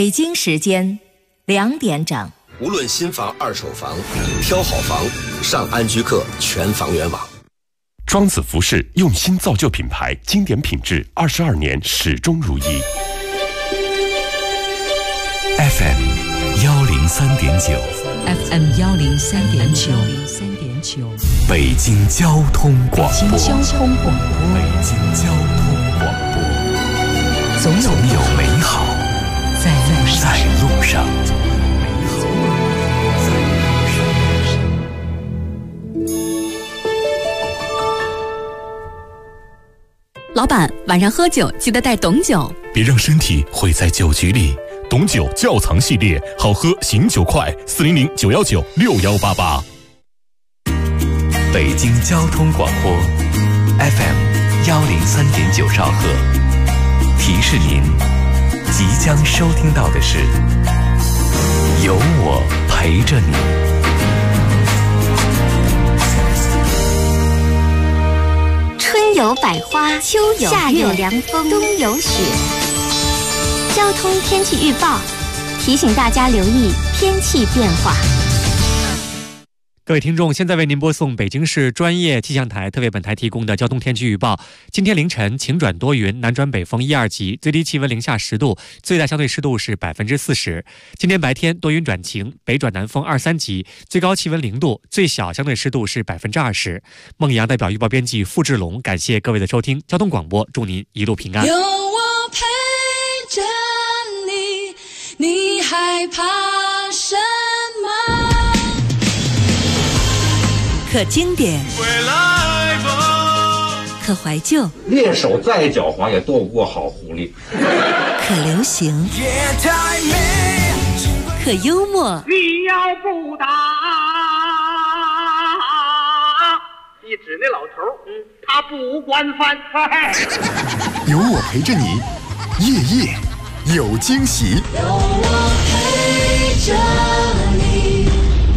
北京时间2点整。 无论新房、二手房，挑好房，上安居客全房源网。 庄子服饰用心造就品牌，经典品质，22年始终如一。 FM 103.9 FM 103.9 北京交通广播。 北京交通广播。 北京交通广播。总有美好在路上。 老板，晚上喝酒记得带董酒， 别让身体毁在酒局里。董酒窖藏系列，好喝醒酒快，400-919-6188。 北京交通广播 FM 103.9兆赫，提示您即将收听到的是有我陪着你。 春有百花，秋有夏有凉风，冬有雪。交通天气预报提醒大家留意天气变化。 各位听众，现在为您播送北京市专业气象台特为本台提供的交通天气预报。今天凌晨晴转多云，南转北风1、2级，最低气温零下10度，最大相对湿度是40%。今天白天多云转晴，北转南风2、3级，最高气温0度，最小相对湿度是20%。孟阳代表预报编辑付志龙，感谢各位的收听。交通广播，祝您一路平安。 有我陪着你，你害怕什么？ 可经典，可怀旧， 猎手再狡猾也斗不过好狐狸。 可流行，可幽默。 你要不打，一指那老头，他不惯犯。 有我陪着你，夜夜有惊喜。 有我陪着你。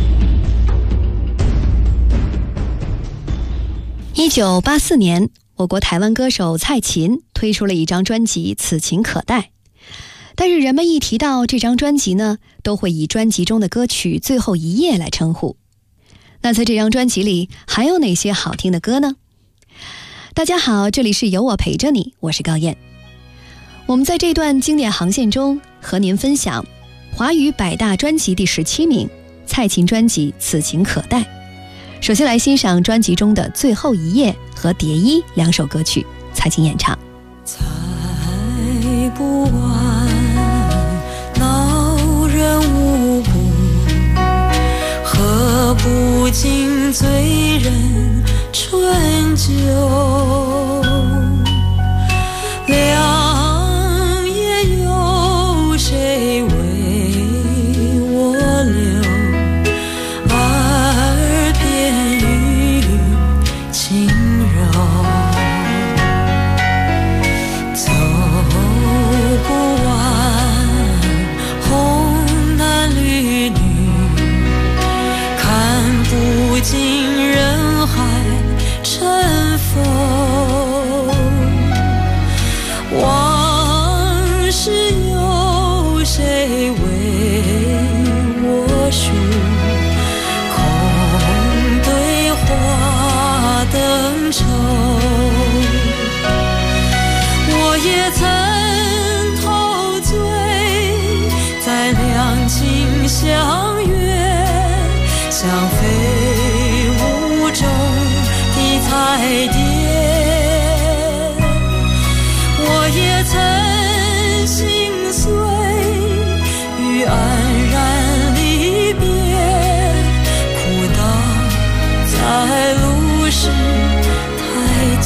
1984年，我国台湾歌手蔡琴推出了一张专辑《此情可待》，但是人们一提到这张专辑呢，都会以专辑中的歌曲《最后一页》来称呼。那在这张专辑里还有哪些好听的歌呢？大家好，这里是有我陪着你，我是高燕。我们在这段经典航线中和您分享华语百大专辑第17名，蔡琴专辑《此情可待》。首先来欣赏专辑中的《最后一页》和《蝶衣》2首歌曲，蔡琴演唱。 猜不完，恼人无故，喝不尽醉人春酒。良夜有谁为我留？轻柔走不完红男绿女，看不尽人海尘封。往事有谁为我诉？灯愁，我也曾陶醉在两情相悦，像飞舞中的彩蝶。我也曾心碎于黯然离别，哭倒在路是台阶。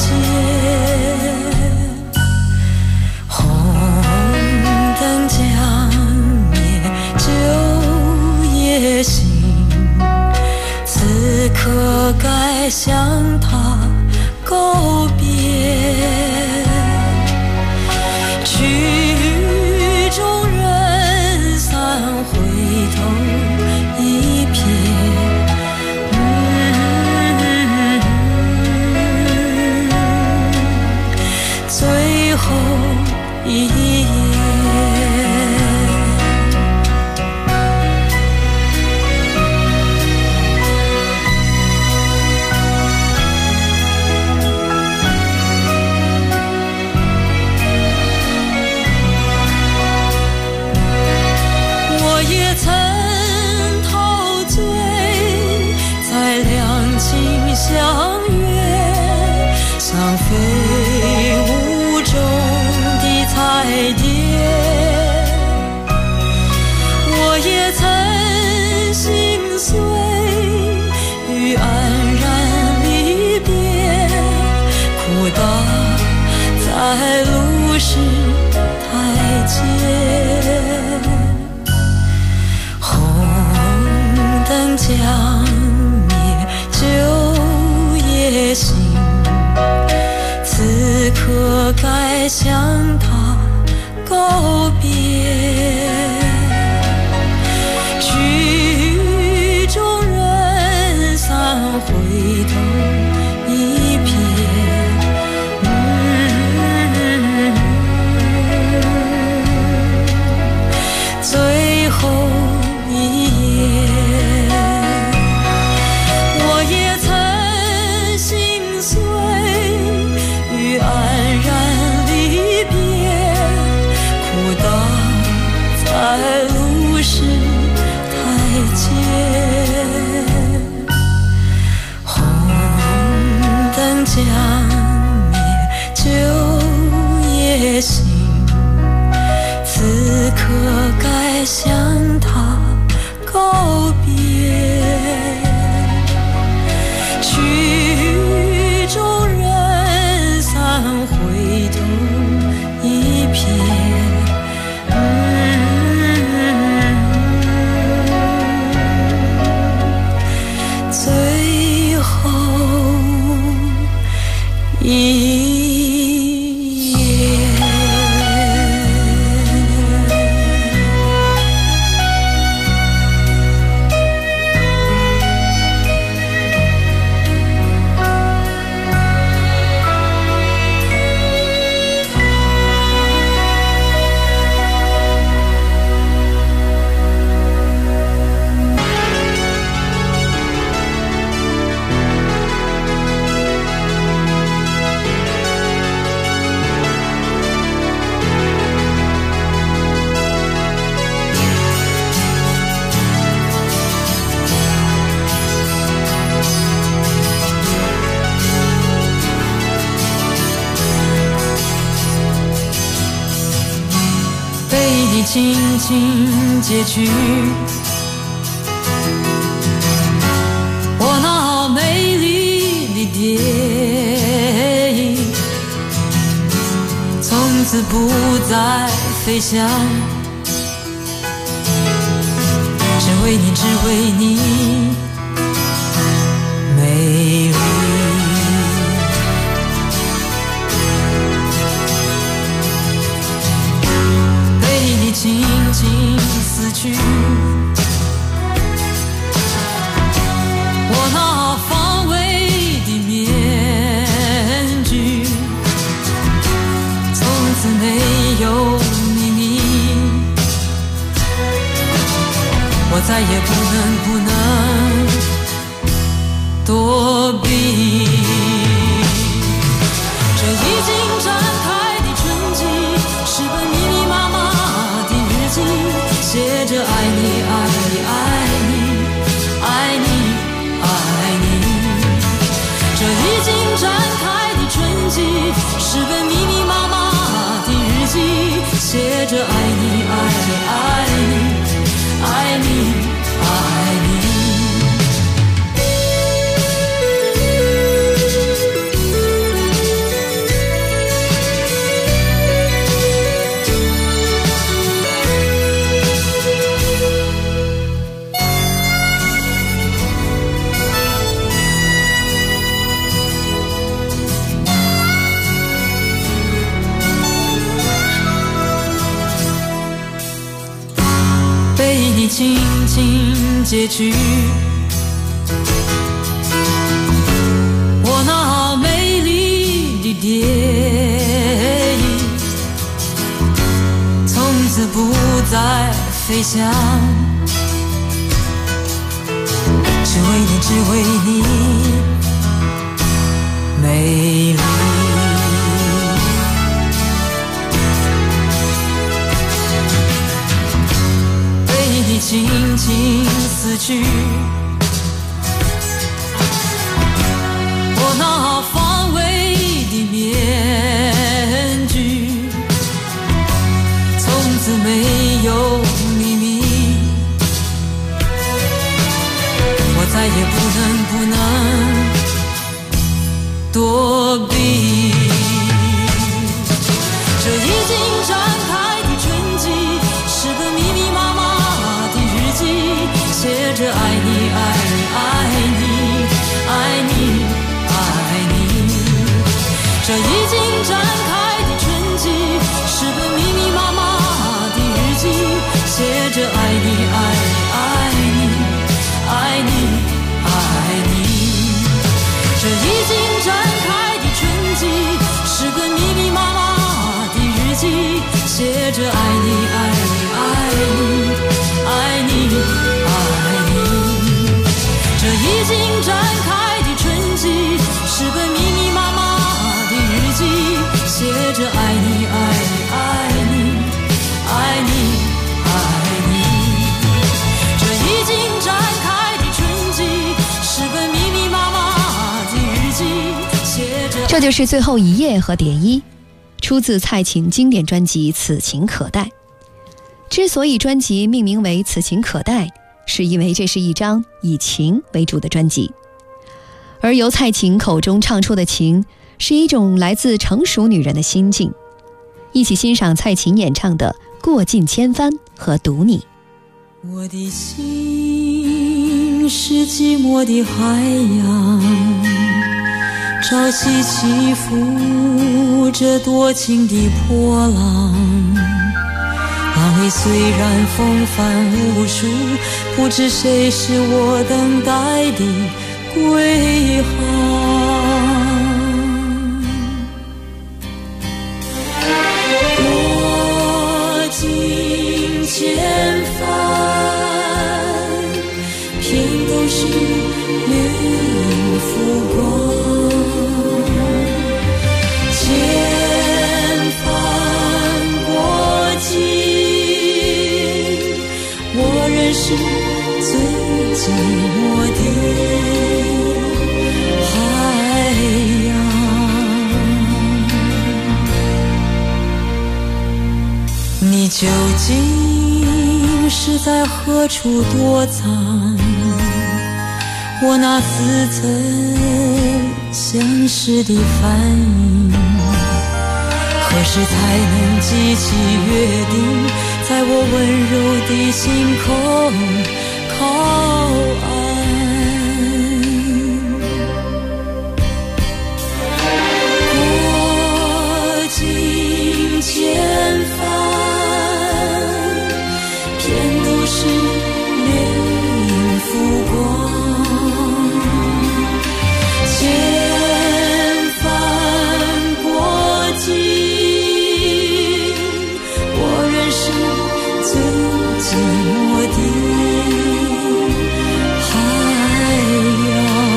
红灯将灭，酒也醒，此刻该向他告别。曲终人散，回头一瞥，最后一页。 碎与安然离别，哭倒在路是台阶，红灯将灭旧夜行，此刻该向他告别，曲终人散，回头一瞥，最后一夜，我也曾心碎与安然离别，哭倒在路是台阶，红灯将灭旧夜行，此刻该向他告别，曲终人散，回头一瞥，最后一轻轻结局，我那美丽的蝶影，从此不再飞翔，只为你，只为你美丽。轻轻死去，我那防卫的面具，从此没有秘密，我再也不能躲避，这已经展开的春季，是本密密麻麻写着爱你爱你爱你爱你爱你，这已经展开的春季，是本密密麻麻的日记，写着爱你爱你爱你爱你爱你。轻轻结局，我那美丽的蝶影，从此不再飞翔，只为你，只为你美丽。轻轻死去，我那防卫的面具，从此没有秘密， 再也不能躲避。这已经展开的春季，是个密密麻麻的日记，写着爱你爱你爱你爱你爱你。这已经展开的春季，是个密密麻麻的日记，写着爱你爱你爱你爱你爱你。这已经展开的春季，是个密密麻麻的日记，写着爱你爱你爱你爱你爱你。这已经展开的春季，是个密密麻麻的日记，写着爱你爱你爱你爱你爱你。这已经展开的春季，是个密密麻麻的日记，写着。 这就是最后一页和点一，出自蔡琴经典专辑《此情可待》。之所以专辑命名为《此情可待》，是因为这是一张以情为主的专辑，而由蔡琴口中唱出的情，是一种来自成熟女人的心境。一起欣赏蔡琴演唱的《过尽千帆》和《读你》。 我的心是寂寞的海洋，潮汐起伏着多情的波浪，浪里虽然风帆无数，不知谁是我等待的归航。过尽千帆，偏都是流萤浮光。千帆过尽，我仍是最寂寞的海洋。你究竟是在何处躲藏？我那似曾相识的反应，何时才能记起约定，在我温柔的心口靠岸？过尽千帆，偏都是流萤浮光。千帆过尽，我仍是最寂寞的海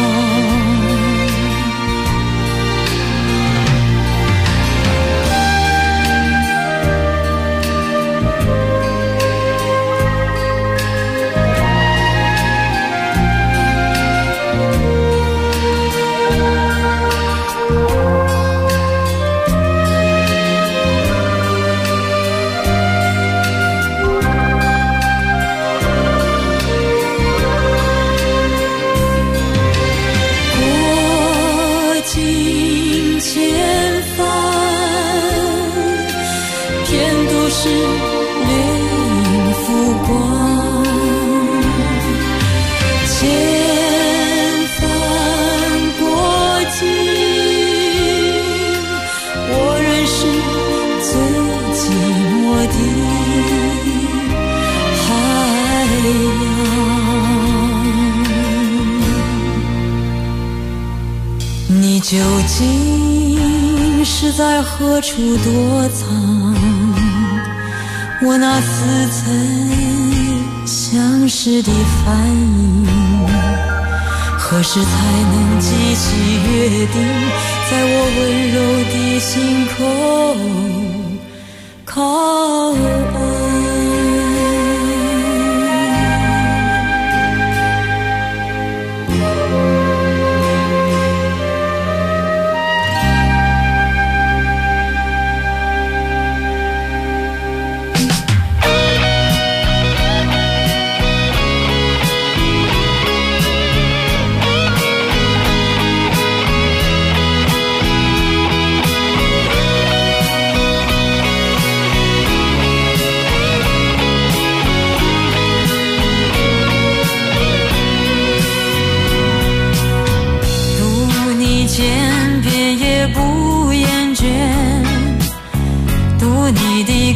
你究竟是在何处躲藏？我那似曾相识的反应，何时才能记起约定，在我温柔的心口靠岸？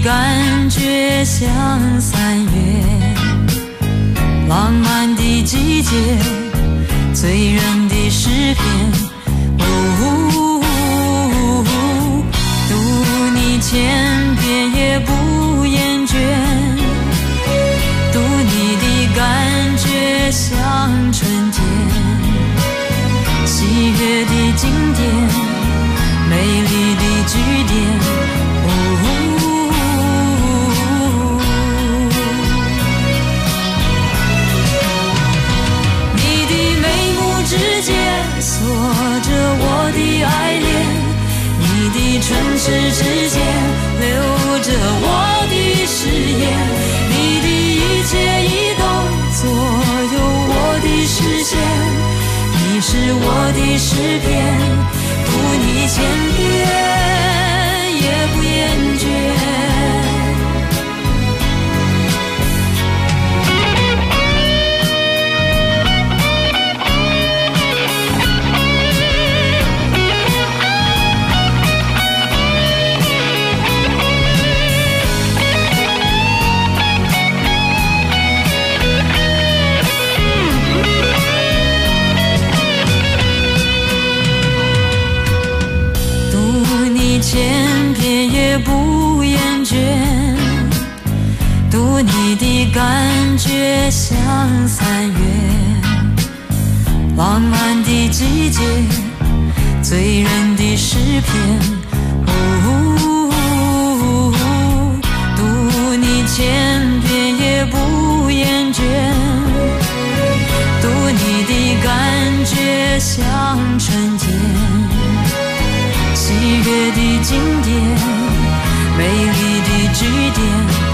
感觉像3月，浪漫的季节，醉人的诗篇。读你千遍也不厌倦，读你的感觉像春天，喜悦的经典，美丽的句点。你的眉目之间锁着我的爱恋，你的唇齿之间留着我的誓言，你的一切移动左右我的视线，你是我的诗篇，读你千遍也不厌倦。千遍也不厌倦，读你的感觉像3月，浪漫的季节，醉人的诗篇。读你千遍也不厌倦，读你的感觉像春天，喜悦的经典，美丽的句点。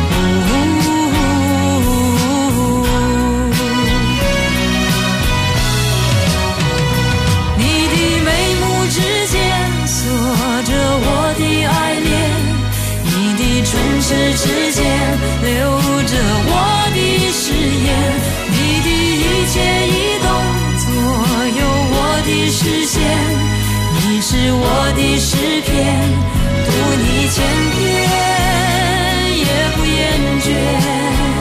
你的眉目之间锁着我的爱恋，你的唇齿之间留着我的誓言，你的一切移动左右我的视线，你是我的诗篇，读你千遍也不厌倦。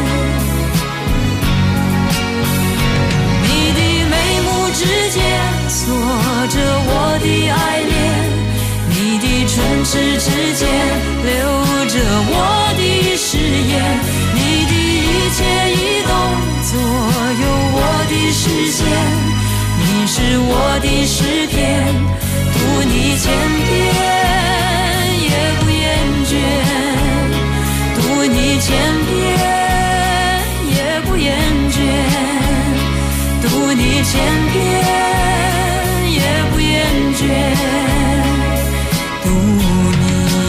你的眉目之间锁着我的爱恋，你的唇齿之间留着我的誓言，你的一切移动左右我的视线，你是我的诗篇，读你千遍也不厌倦，读你千遍也不厌倦，读你千遍也不厌倦，读你。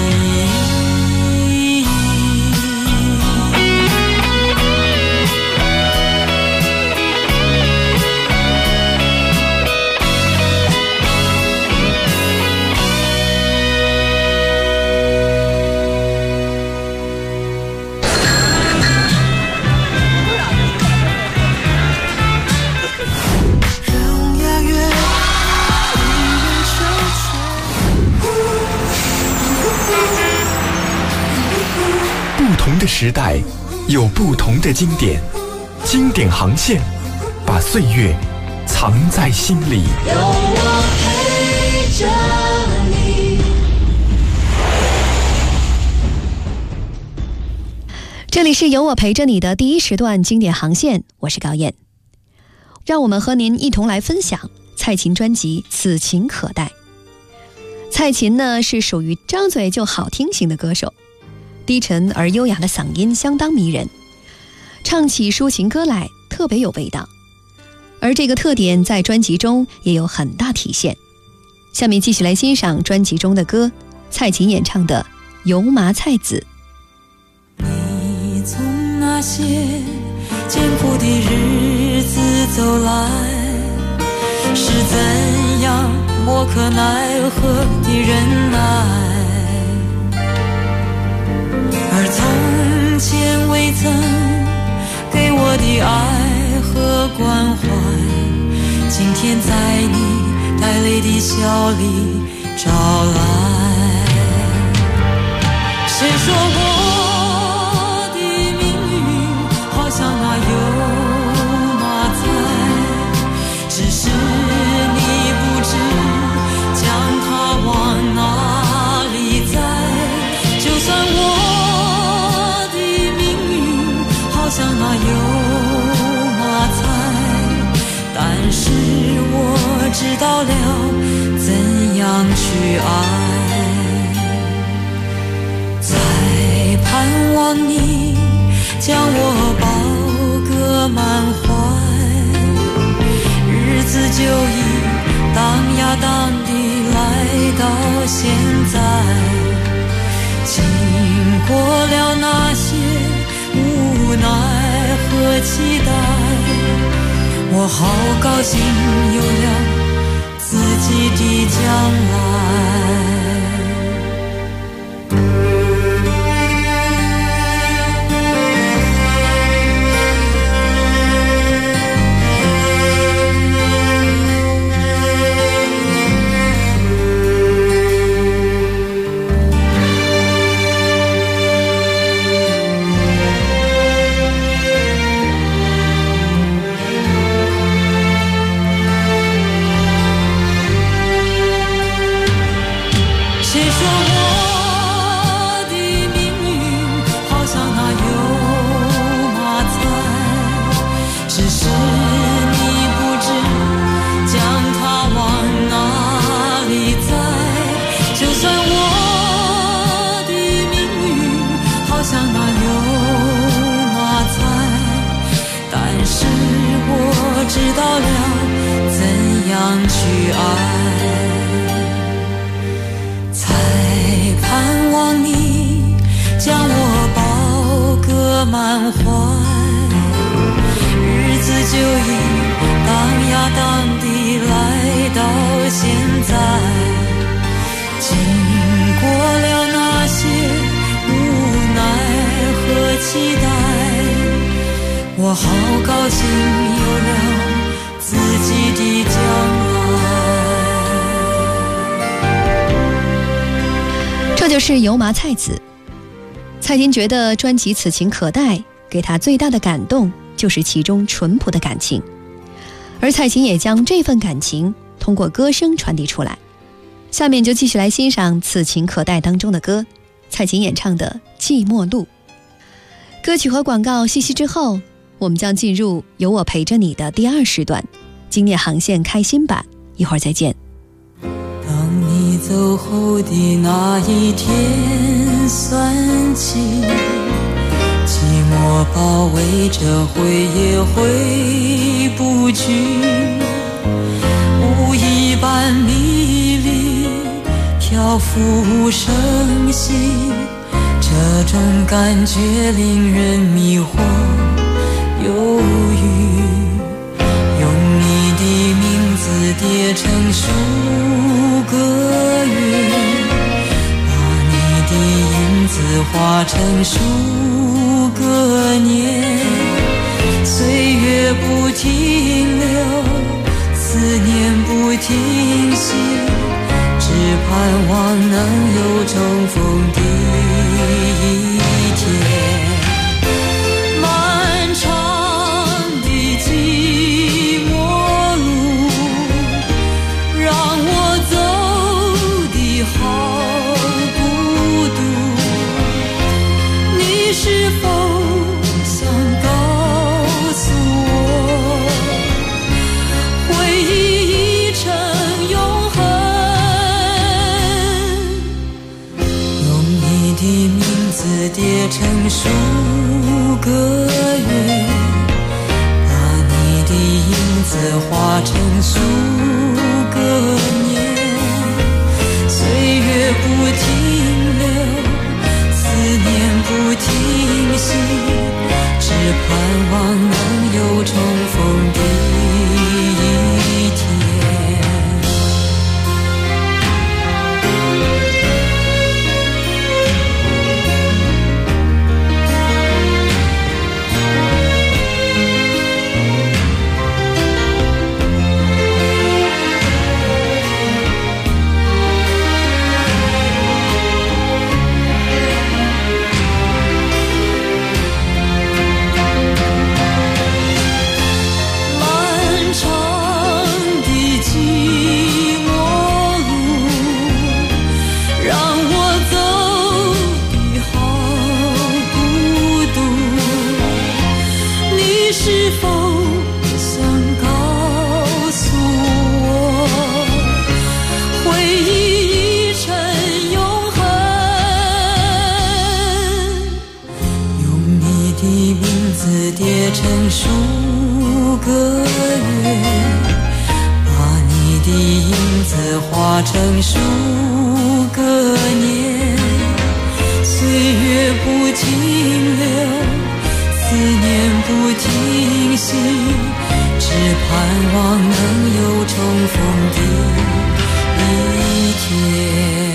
不同的时代有不同的经典，经典航线把岁月藏在心里。 有我陪着你。 这里是有我陪着你的第一时段经典航线，我是高燕。让我们和您一同来分享蔡琴专辑《此情可待》。蔡琴呢是属于张嘴就好听型的歌手，低沉而优雅的嗓音相当迷人，唱起抒情歌来特别有味道，而这个特点在专辑中也有很大体现。下面继续来欣赏专辑中的歌，蔡琴演唱的《油麻菜籽》。 你从那些艰苦的日子走来，是怎样莫可奈何的忍耐，而从前未曾给我的爱和关怀，今天在你带泪的笑里找来。谁说过是我知道了怎样去爱，在盼望你将我抱个满怀，日子就已荡呀荡地来到现在，经过了那些无奈和期待，我好高兴有了自己的将来。知道了怎样去爱，才盼望你将我抱个满怀，日子就已荡呀荡地来到现在，经过了那些无奈和期待，我好高兴有了自己的将来。这就是油麻菜籽。蔡琴觉得专辑《此情可待》给她最大的感动就是其中淳朴的感情，而蔡琴也将这份感情通过歌声传递出来。下面就继续来欣赏《此情可待》当中的歌，蔡琴演唱的《寂寞路》。歌曲和广告息息之后，我们将进入有我陪着你的第2时段，今夜航线开心版，一会儿再见。 当你走后的那一天算起，寂寞包围着回也回不去，雾一般迷离，漂浮生息，这种感觉令人迷惑犹豫，用你的名字叠成数个月，把你的影子画成数个年，岁月不停留，思念不停息，只盼望能有重逢的一天。叠成数个月，把你的影子画成数个年，岁月不停留，思念不停息，只盼望能有重逢的一天。 成数个年，岁月不停留，思念不停息，只盼望能有重逢的一天。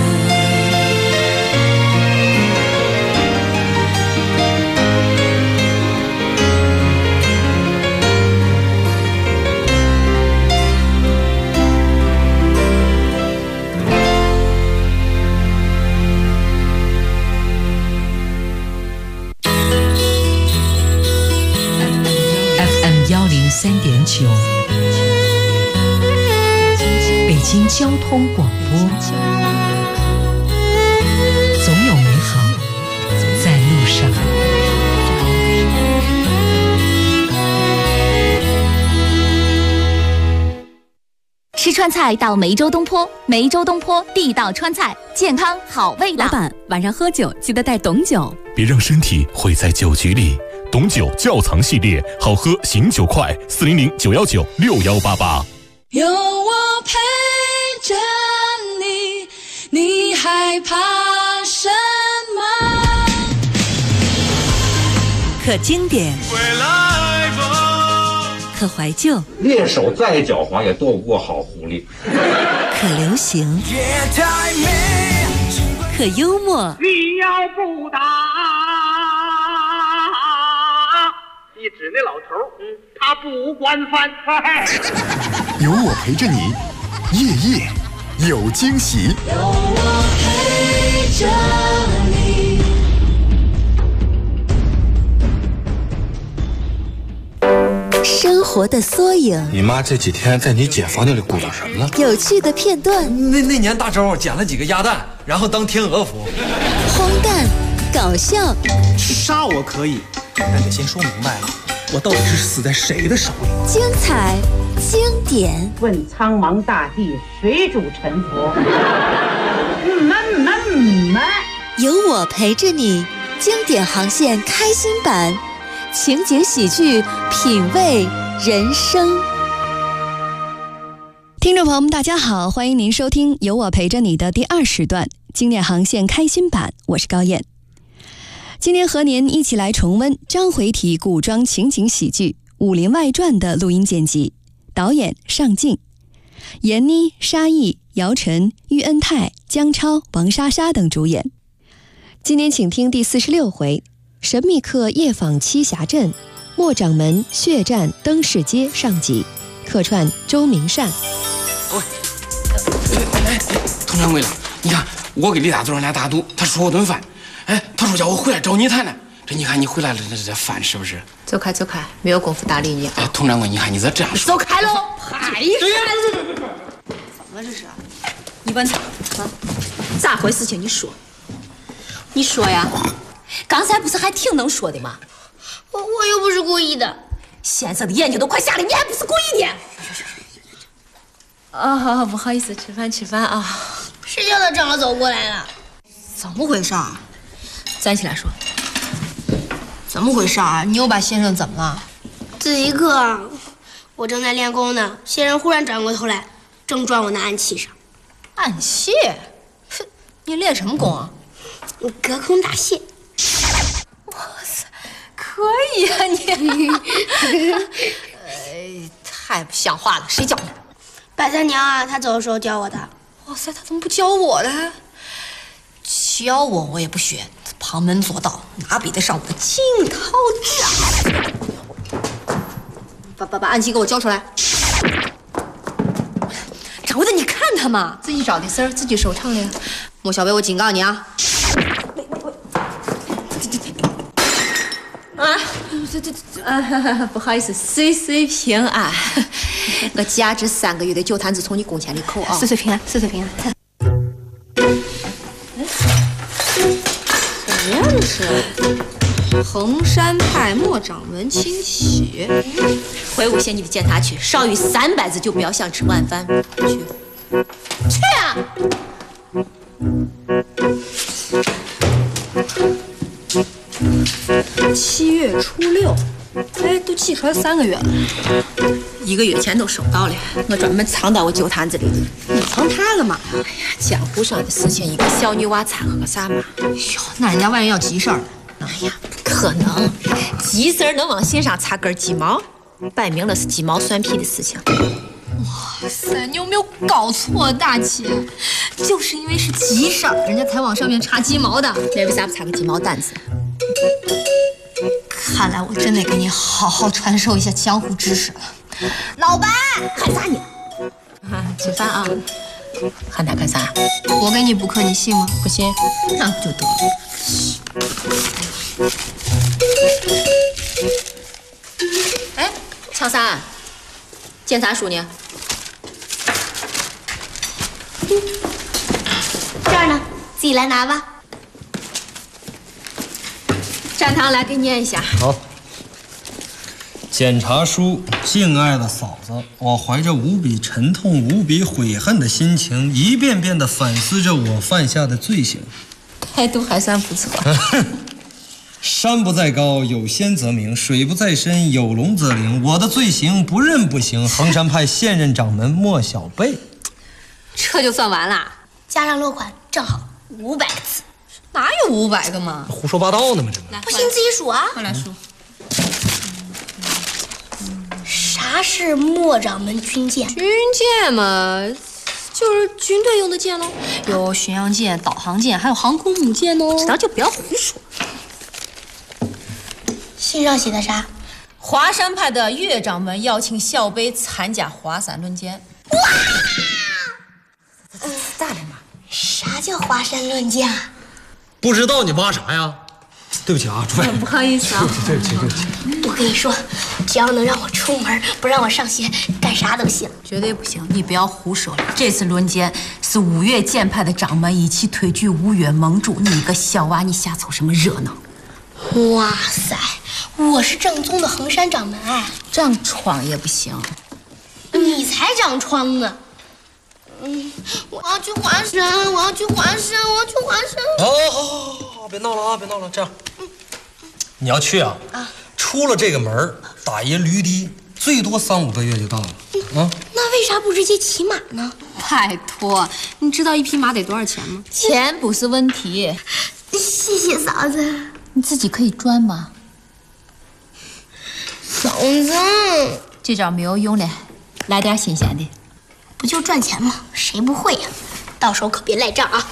103.9，北京交通广播，总有美好在路上。 吃川菜到梅州东坡，梅州东坡地道川菜，健康好味道。 老板，晚上喝酒记得带董酒， 别让身体毁在酒局里。董酒窖藏系列，好喝醒酒快，400-919-6188。 有我陪着你，你害怕什么？ 可经典，可怀旧， 猎手再狡猾也斗不过好狐狸。 可流行，可幽默。 你要不打，一指那老头，他不关饭。 有我陪着你，夜夜有惊喜。 有我陪着你。 生活的缩影， 你妈这几天在你姐房间里鼓捣什么呢？ 有趣的片段。 那年大周捡了几个鸭蛋，然后当天鹅服。 荒诞，搞笑。 杀我可以，但得先说明白了，我到底是死在谁的手里？ 精彩，经典。 问苍茫大地，谁主沉浮？ 有我陪着你，经典航线开心版，情景喜剧，品味人生。 听众朋友们，大家好，欢迎您收听《有我陪着你》的第2时段经典航线开心版，我是高燕。今天和您一起来重温章回体古装情景喜剧《武林外传》的录音剪辑，导演尚敬，闫妮、沙溢、姚晨、喻恩泰、姜超、王莎莎等主演。今天请听第46回神秘客夜访栖霞镇，莫掌门血战灯市街上集，客串周明善。 佟掌柜了，你看我给李大总俩打赌，他说我顿饭，他说叫我回来找你谈谈。这你看你回来了，这饭是不是？ 走开，没有功夫搭理你。 佟掌柜，你看你咋这样说？ 走开喽！哎呀，怎么这是？你问他啊，咋回事情？你说呀。刚才不是还挺能说的吗？ 我又不是故意的。 先生的眼睛都快瞎了，你还不是故意的？啊，不好意思，吃饭啊。 谁叫他正好走过来了？ 怎么回事啊？站起来说。怎么回事啊？你又把先生怎么了？ 这一刻，我正在练功呢，先生忽然转过头来，正撞我那暗器上。 暗器？哼，你练什么功啊？ 隔空打蟹。 哇塞，可以啊你！太不像话了，谁教你？ 白三娘啊，她走的时候教我的。 哇塞，她怎么不教我的？教我也不学，旁门左道，哪比得上我的惊涛掌？把暗器给我交出来！掌柜的，你看他嘛，自己找的丝儿，自己收场的。莫小北，我警告你啊！不好意思，岁平安。我价值3个月的酒坛子从你工钱里扣啊！岁平安。什么呀这是？衡山派莫掌门清洗，回5县级的检查区，少于300字就不要想吃晚饭。去啊！7月初6， 哎，都寄出来3个月了，1个月前都收到了，我专门藏到我酒坛子里。你藏它干嘛呀？哎呀，江湖上的事情，一个小女娃掺和啥嘛？哎呦，那人家万一要急事儿，哎呀，不可能，急事儿能往心上插根鸡毛？摆明了是鸡毛蒜皮的事情。哇塞，你有没有搞错，大姐？就是因为是急事儿，人家才往上面插鸡毛的。那为啥不插个鸡毛掸子？看来我真得给你好好传授一下江湖知识了。老板，喊啥你？啊，吃饭啊！喊他干啥？我给你补课，你信吗？不信，那不就得了？哎，强三，检查书呢？ 这儿呢，自己来拿吧。 站堂来，给念一下。 好。检查书，敬爱的嫂子，我怀着无比沉痛、无比悔恨的心情，一遍遍地反思着我犯下的罪行。 态度还算不错。 山不在高，有仙则名；水不在深，有龙则灵。我的罪行不认不行。衡山派现任掌门莫小贝。 这就算完了？ 加上落款正好500个字。 哪有500个嘛？ 胡说八道呢嘛，这不行，自己数啊。 快来数。 啥是莫掌门军舰？ 军舰嘛，就是军队用的舰喽，有巡洋舰、导航舰，还有航空母舰哦。知道就不要胡说。 信上写的啥？ 华山派的岳掌门邀请小贝参加华山论剑。 哇！ 咋的嘛？ 啥叫华山论剑啊？ 不知道你挖啥呀？对不起啊，诸位。 不好意思啊。 对不起。 我跟你说，只要能让我出门，不让我上学，干啥都行。 绝对不行！你不要胡说了。这次论剑是5岳剑派的掌门一起推举5岳盟主，你一个小娃，你瞎凑什么热闹？ 哇塞，我是正宗的衡山掌门哎， 长疮也不行。 你才长疮呢。我要去华山，我要去华山，我要去华山。 好，别闹了啊，别闹了。这样，你要去啊？出了这个门，打一驴的，最多3-5个月就到了。啊？ 那为啥不直接骑马呢？ 拜托，你知道一匹马得多少钱吗？钱不是问题。 谢谢嫂子。 你自己可以赚吗？ 嫂子， 这招没有用了，来点新鲜的。 不就赚钱吗？谁不会呀？到时候可别赖账啊！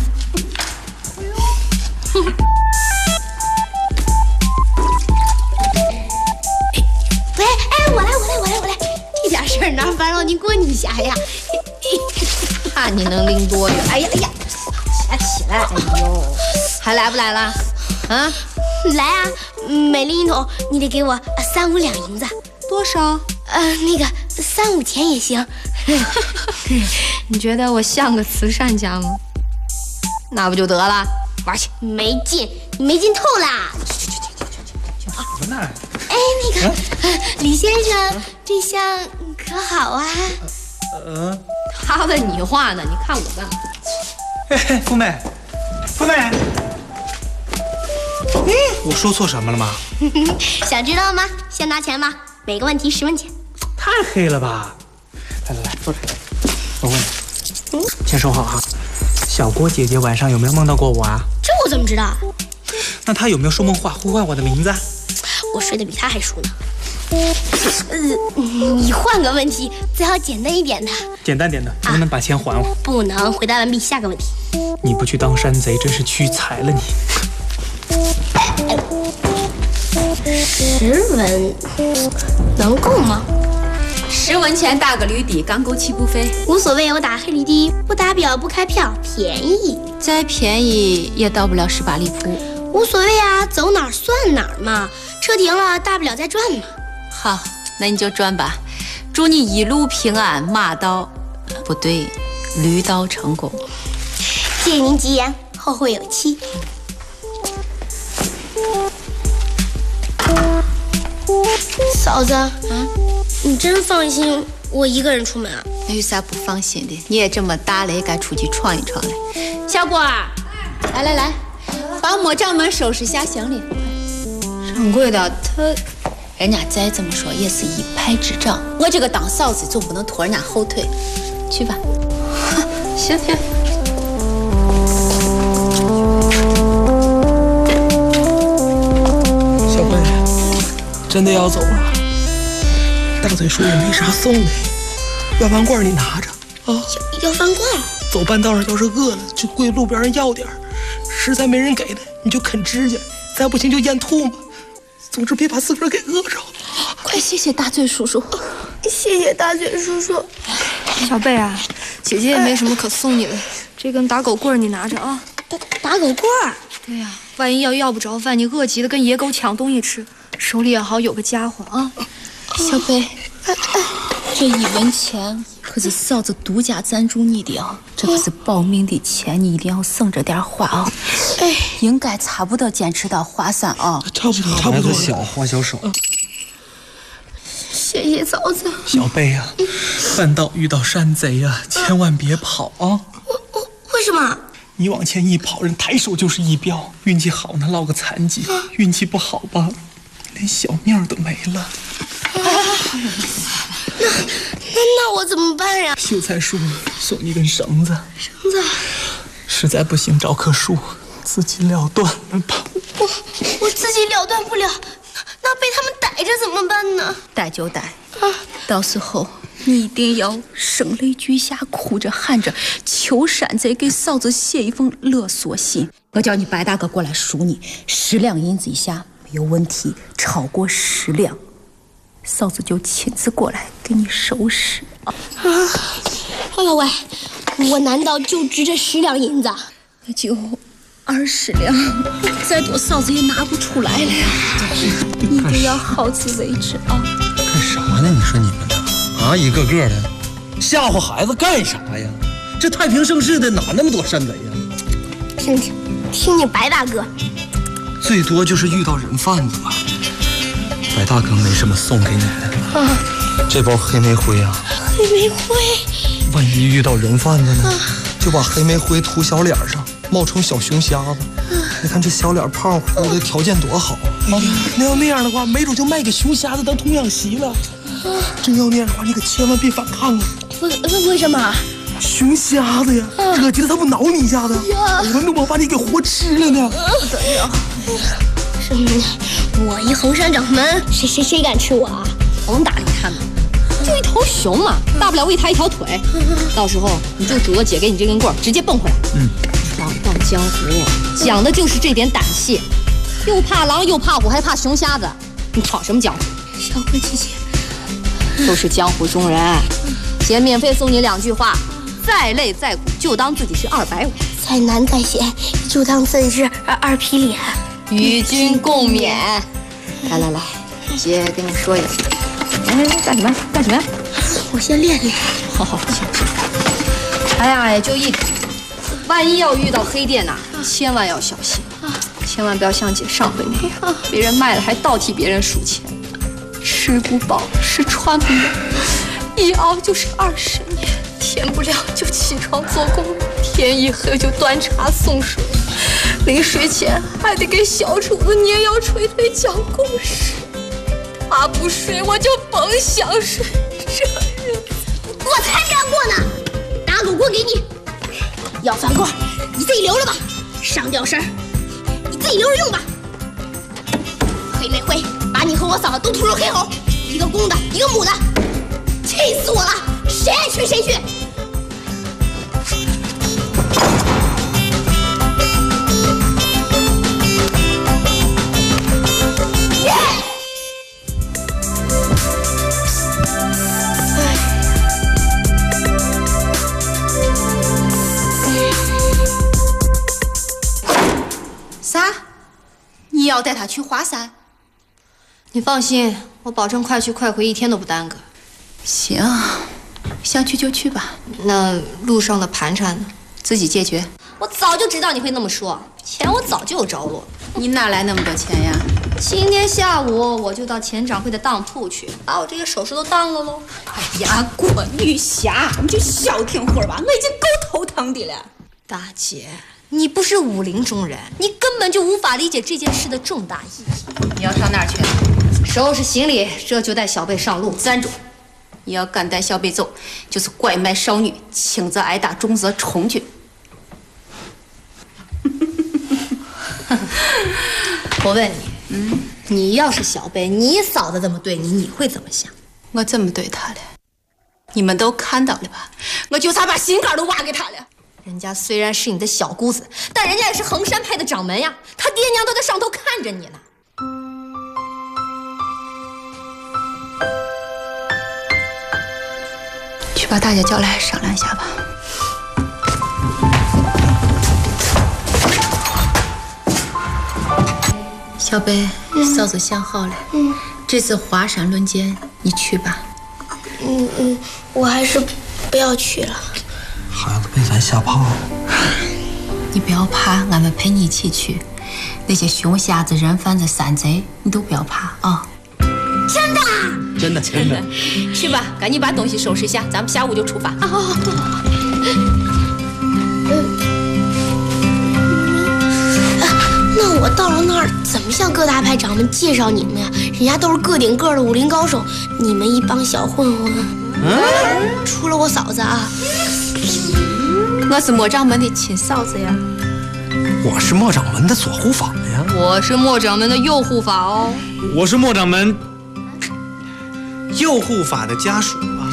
喂，哎，我来，这点事儿哪烦扰你过你下呀？ 看你能领多远？哎呀，起来！哎呦，还来不来了？啊？ 来啊！每拎一桶，你得给我3-5两银子。 多少？ 那个3-5钱也行。 你觉得我像个慈善家吗？那不就得了，玩去。 没劲，你没劲透啦！ 去。什么呢？ 哎，那个李先生，这香可好啊？ 他问你话呢，你看我干嘛？ 哎，富美，我说错什么了吗？ 想知道吗？先拿钱吧，每个问题10文钱。 太黑了吧！来，坐这。我问你，先说好哈，小郭姐姐晚上有没有梦到过我啊？ 这我怎么知道？ 那她有没有说梦话呼唤我的名字？ 我睡得比她还熟呢。你换个问题，最好简单一点的。 简单点的，能不能把钱还我？ 不能。回答完毕，下个问题。 你不去当山贼，真是屈才了你。 10文能够吗 ？10文钱打个驴的，刚够起步费。 无所谓，我打黑驴的，不打表不开票，便宜。 再便宜也到不了18里铺。 无所谓啊，走哪儿算哪儿嘛。车停了，大不了再转嘛。 好，那你就转吧。祝你一路平安，马到不对，驴到成功。 谢谢您吉言，后会有期。嫂子，你真放心我一个人出门啊？ 那有啥不放心的？你也这么大了，也该出去闯一闯了。小郭，来，帮莫掌门收拾下行李。掌柜的， 人家再怎么说也是一派之长，我这个当嫂子总不能拖人家后腿，去吧。 行。 小慧，真的要走了？大嘴叔也没啥送的，要饭罐你拿着啊。 要饭罐？ 走半道上要是饿了，就跪路边上要点，实在没人给的，你就啃指甲，再不行就咽吐沫。总之别把自个儿给饿着。 快谢谢大嘴叔叔， 谢谢大嘴叔叔。 小贝啊，姐姐也没什么可送你的，这根打狗棍你拿着啊。 打狗棍？ 对呀，万一要不着饭，你饿急了跟野狗抢东西吃，手里也好有个家伙啊。 小贝，这1文钱可是嫂子独家赞助你的啊，这可是保命的钱，你一定要省着点花啊。应该差不多坚持到华山啊。 差不多。小花小手。 谢谢嫂子。 小贝呀，半道遇到山贼呀，千万别跑啊！ 为什么？ 你往前一跑，人抬手就是一镖。运气好呢，落个残疾；运气不好吧，连小命都没了。 那我怎么办呀？ 秀才叔送你根绳子。 绳子。 实在不行，找棵树自己了断了吧。 我自己了断不了，那被他们逮着怎么办呢？ 逮就逮，到时候你一定要声泪俱下，哭着喊着求山贼给嫂子写一封勒索信。我叫你白大哥过来赎你，10两银子以下没有问题，超过10两，嫂子就亲自过来给你收拾。 老喂，我难道就值这10两银子？ 那就20两，再多嫂子也拿不出来了呀。你一定要好自为之啊！ 干啥呢？你说你们呢？啊，一个个的吓唬孩子干啥呀？这太平盛世的哪那么多山贼呀？ 听你白大哥， 最多就是遇到人贩子吧。白大哥没什么送给你的啊，这包黑煤灰啊。 黑煤灰？ 万一遇到人贩子呢？就把黑煤灰涂小脸上，冒充小熊瞎子。你看这小脸胖乎的，条件多好啊！那要那样的话，没准就卖给熊瞎子当童养媳了。真要那样的话，你可千万别反抗啊！ 为什么？ 熊瞎子呀，惹急了他不挠你一下子，我弄不好把你给活吃了呢。 得了，什么？我一衡山掌门，谁敢吃我啊？ 甭搭理他们，就一头熊嘛，大不了喂他一条腿。到时候你就主子姐给你这根棍，直接蹦回来。闯荡江湖，讲的就是这点胆气，又怕狼又怕虎还怕熊瞎子，你闯什么江湖？ 小慧姐姐， 都是江湖中人。姐免费送你2句话：再累再苦，就当自己是250； 再难再险，就当自己是2匹脸。 与君共勉。来，姐跟你说一次。干什么呀？ 我先练练。 好，行。哎呀，就一点，万一要遇到黑店呐，千万要小心，千万不要像姐上回那样，别人卖了还倒替别人数钱，吃不饱是穿不暖，一熬就是20年，天不亮就起床做工，天一黑就端茶送水，临睡前还得给小主子捏腰捶腿讲故事。他不睡，我就甭想睡。这日子我才干过呢！打狗棍给你，要饭棍你自己留着吧，上吊绳你自己留着用吧。黑煤灰把你和我嫂子都涂成黑猴，一个公的，一个母的，气死我了！谁爱去谁去。 你要带他去华山？ 你放心，我保证快去快回，1天都不耽搁。 行，想去就去吧。 那路上的盘缠呢？自己解决。我早就知道你会那么说，钱我早就有着落。 你哪来那么多钱呀？ 今天下午我就到钱掌柜的当铺去，把我这些首饰都当了喽。 哎呀，郭女侠，你就消停会儿吧，我已经够头疼的了。 大姐，你不是武林中人，你根本就无法理解这件事的重大意义。 你要上哪儿去？ 收拾行李，这就带小贝上路。 站住！你要敢带小贝走，就是拐卖少女，轻则挨打，重则从军。 我问你，你要是小贝，你嫂子这么对你，你会怎么想？ 我怎么对她了？你们都看到了吧？我就差把心肝都挖给她了。 人家虽然是你的小姑子，但人家也是衡山派的掌门呀，他爹娘都在上头看着你呢。 去把大家叫来商量一下吧。小贝，嫂子想好了，这次华山论剑，你去吧。 我还是不要去了。 孩子被咱吓怕了。 你不要怕，俺们陪你一起去。那些熊瞎子、人贩子、山贼，你都不要怕啊！ 真的？ 真的，真的。 去吧，赶紧把东西收拾一下，咱们下午就出发。 好。那我到了那儿，怎么向各大派掌门介绍你们呀？人家都是个顶个的武林高手，你们一帮小混混。除了我嫂子啊。 我是莫掌门的亲嫂子呀。 我是莫掌门的左护法呀。 我是莫掌门的右护法哦。 我是莫掌门右护法的家属啊。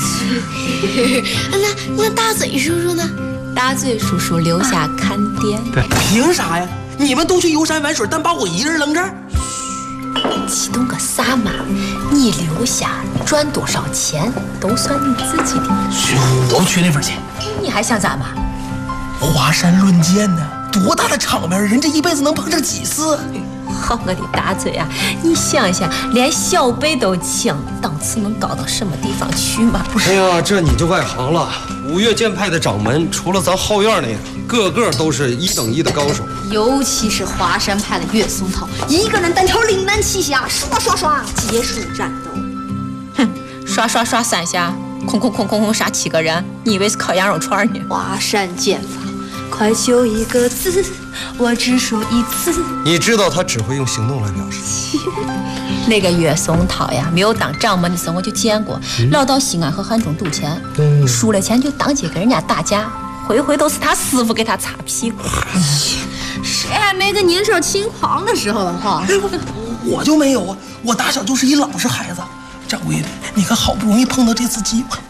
那大嘴叔叔呢？ 大嘴叔叔留下看店。 对，凭啥呀？你们都去游山玩水，但把我一人扔这儿？ 激动个啥嘛？你留下赚多少钱都算你自己的。 我不缺那份钱。 你还想咋嘛？ 华山论剑呢，多大的场面，人这一辈子能碰上几次？ 好，我的大嘴啊！你想想，连小贝都请，档次能高到什么地方去吗？ 哎呀，这你就外行了。五岳剑派的掌门，除了咱后院那个，个个都是1等1的高手。 尤其是华山派的岳松涛，一个人单挑岭南七侠，刷结束战斗。 哼，刷3下，空杀7个人，你以为是烤羊肉串呢？ 华山剑法，快就一个字，我只说一次。 你知道他只会用行动来表示。 那个岳松涛呀，没有当掌门的时候我就见过，老到西安和汉中赌钱，输了钱就当街跟人家打架，回回都是他师傅给他擦屁股。 谁还没个年少轻狂的时候了哈？ 我就没有啊，我打小就是一老实孩子。掌柜的，你可好不容易碰到这次机会，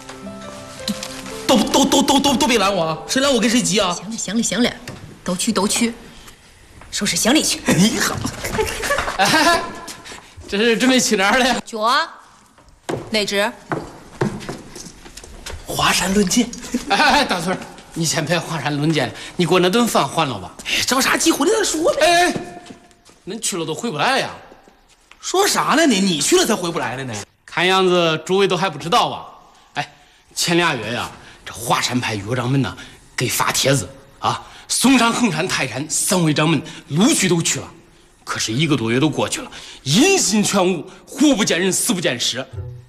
都别拦我啊！谁拦我跟谁急啊！ 行了，都去，收拾行李去。 你好， 这是准备去哪儿了呀？ 脚，哪只？ 华山论剑。 大孙儿，你先别华山论剑了，你给我那顿饭还了吧。 找啥机会再说呗。恁去了都回不来呀？ 说啥呢你去了才回不来了呢？ 看样子诸位都还不知道吧？前2月呀，这华山派岳掌门呢给发帖子啊，嵩山、衡山、泰山3位掌门陆续都去了，可是1个多月都过去了，音信全无，活不见人，死不见尸。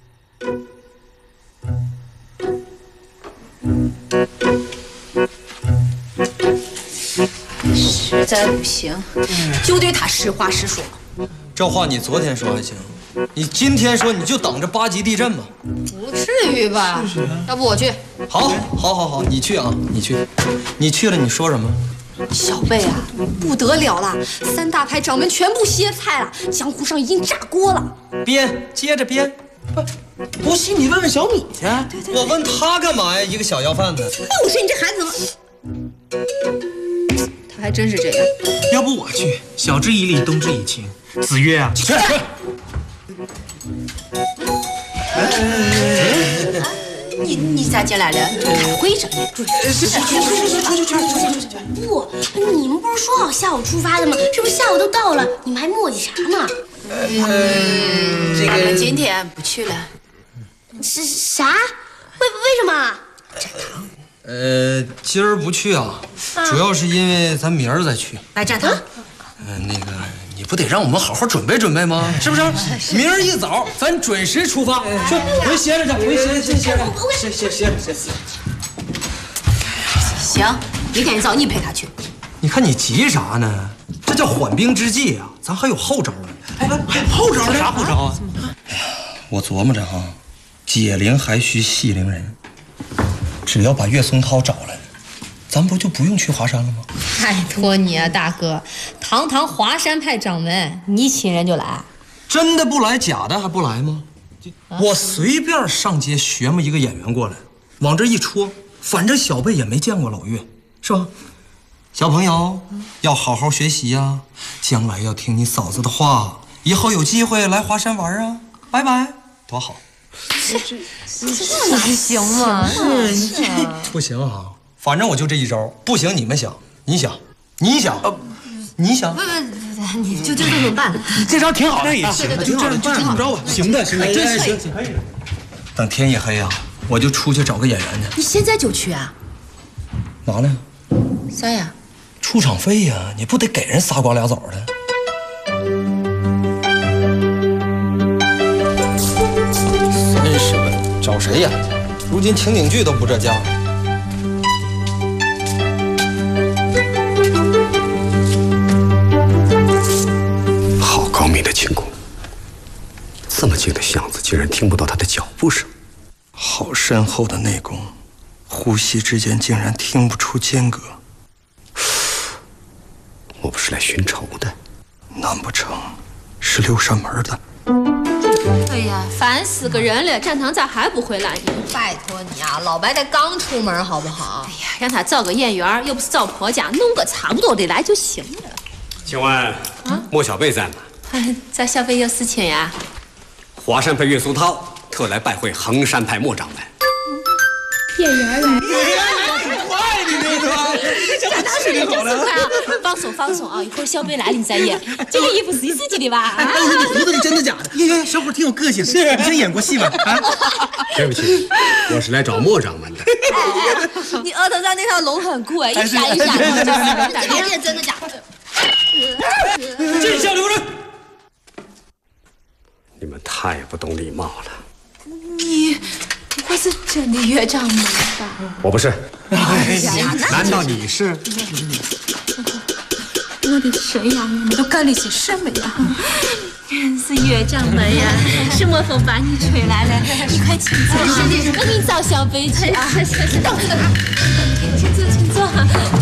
实在不行，就对他实话实说。 这话你昨天说还行，你今天说你就等着8级地震吧。 不至于吧？要不我去。 好，你去啊，你去了，你说什么？ 小贝啊，不得了了！3大派掌门全部歇菜了，江湖上已经炸锅了。 接着编， 不信你问问小米去。 对，我问他干嘛呀？一个小要饭的。 我说你这孩子怎么？他还真是这样。 要不我去，晓之以理，动之以情。子越啊，去。 你咋进来了？开会着呢。 不，你们不是说好下午出发的吗？这不下午都到了，你们还磨叽啥呢？ 俺们今天不去了。 是啥？为什么？ 今儿不去啊，主要是因为咱明儿再去。 来蘸糖。 那个，你不得让我们好好准备准备吗？是不是？明儿一早咱准时出发，去回歇着去，歇着。 行，明天一早你陪他去。 你看你急啥呢？这叫缓兵之计啊，咱还有后招呢。 后招呢？ 啥后招啊？ 我琢磨着哈，解铃还须系铃人，只要把岳松涛找来，咱不就不用去华山了吗？ 拜托你啊，大哥，堂堂华山派掌门，你请人就来？ 真的不来，假的还不来吗？我随便上街学么一个演员过来，往这一戳，反正小辈也没见过老岳，是吧？小朋友要好好学习呀，将来要听你嫂子的话，以后有机会来华山玩啊！拜拜，多好。 这哪行吗？ 不行啊，反正我就这一招，不行你们想，你想，你想，你想。 不，你就这么办？ 这招挺好的，那也行，就这么着吧。行的，行，可以。 等天一黑啊，我就出去找个演员去。 你现在就去啊？ 嘛呢？ 啥呀？ 出场费呀，你不得给人仨瓜俩枣的？真是的，找谁演去？如今情景剧都不这价。 好高明的轻功，这么近的巷子竟然听不到他的脚步声。 好深厚的内功，呼吸之间竟然听不出间隔。 我不是来寻仇的， 难不成是六扇门的？ 哎呀，烦死个人了！战堂咋还不回来呢？ 拜托你啊，老白才刚出门，好不好？ 哎呀，让他找个演员，又不是找婆家，弄个差不多的来就行了。 请问，莫小贝在吗？ 咱小贝有事情呀？ 华山派岳松涛特来拜会衡山派莫掌门。 演员来了。 快你这个， 这当时也就是快啊！放松啊！一会儿小贝来了你再演。这个衣服是你自己的吧？ 哎，你胡子是真的假的？呀，小伙挺有个性，是以前演过戏吗？啊， 对不起，我是来找莫掌门的。 你额头上那条龙很酷哎，一闪一闪的。这个演真的假的？ 见笑留人！你们太不懂礼貌了。 你不会是真的岳掌门吧？ 我不是。 哎呀， 难道你是？ 我的神呀，你都干了些什么呀？是岳掌门呀，什么风把你吹来了？你快请坐，我给你找小贝去啊！请坐。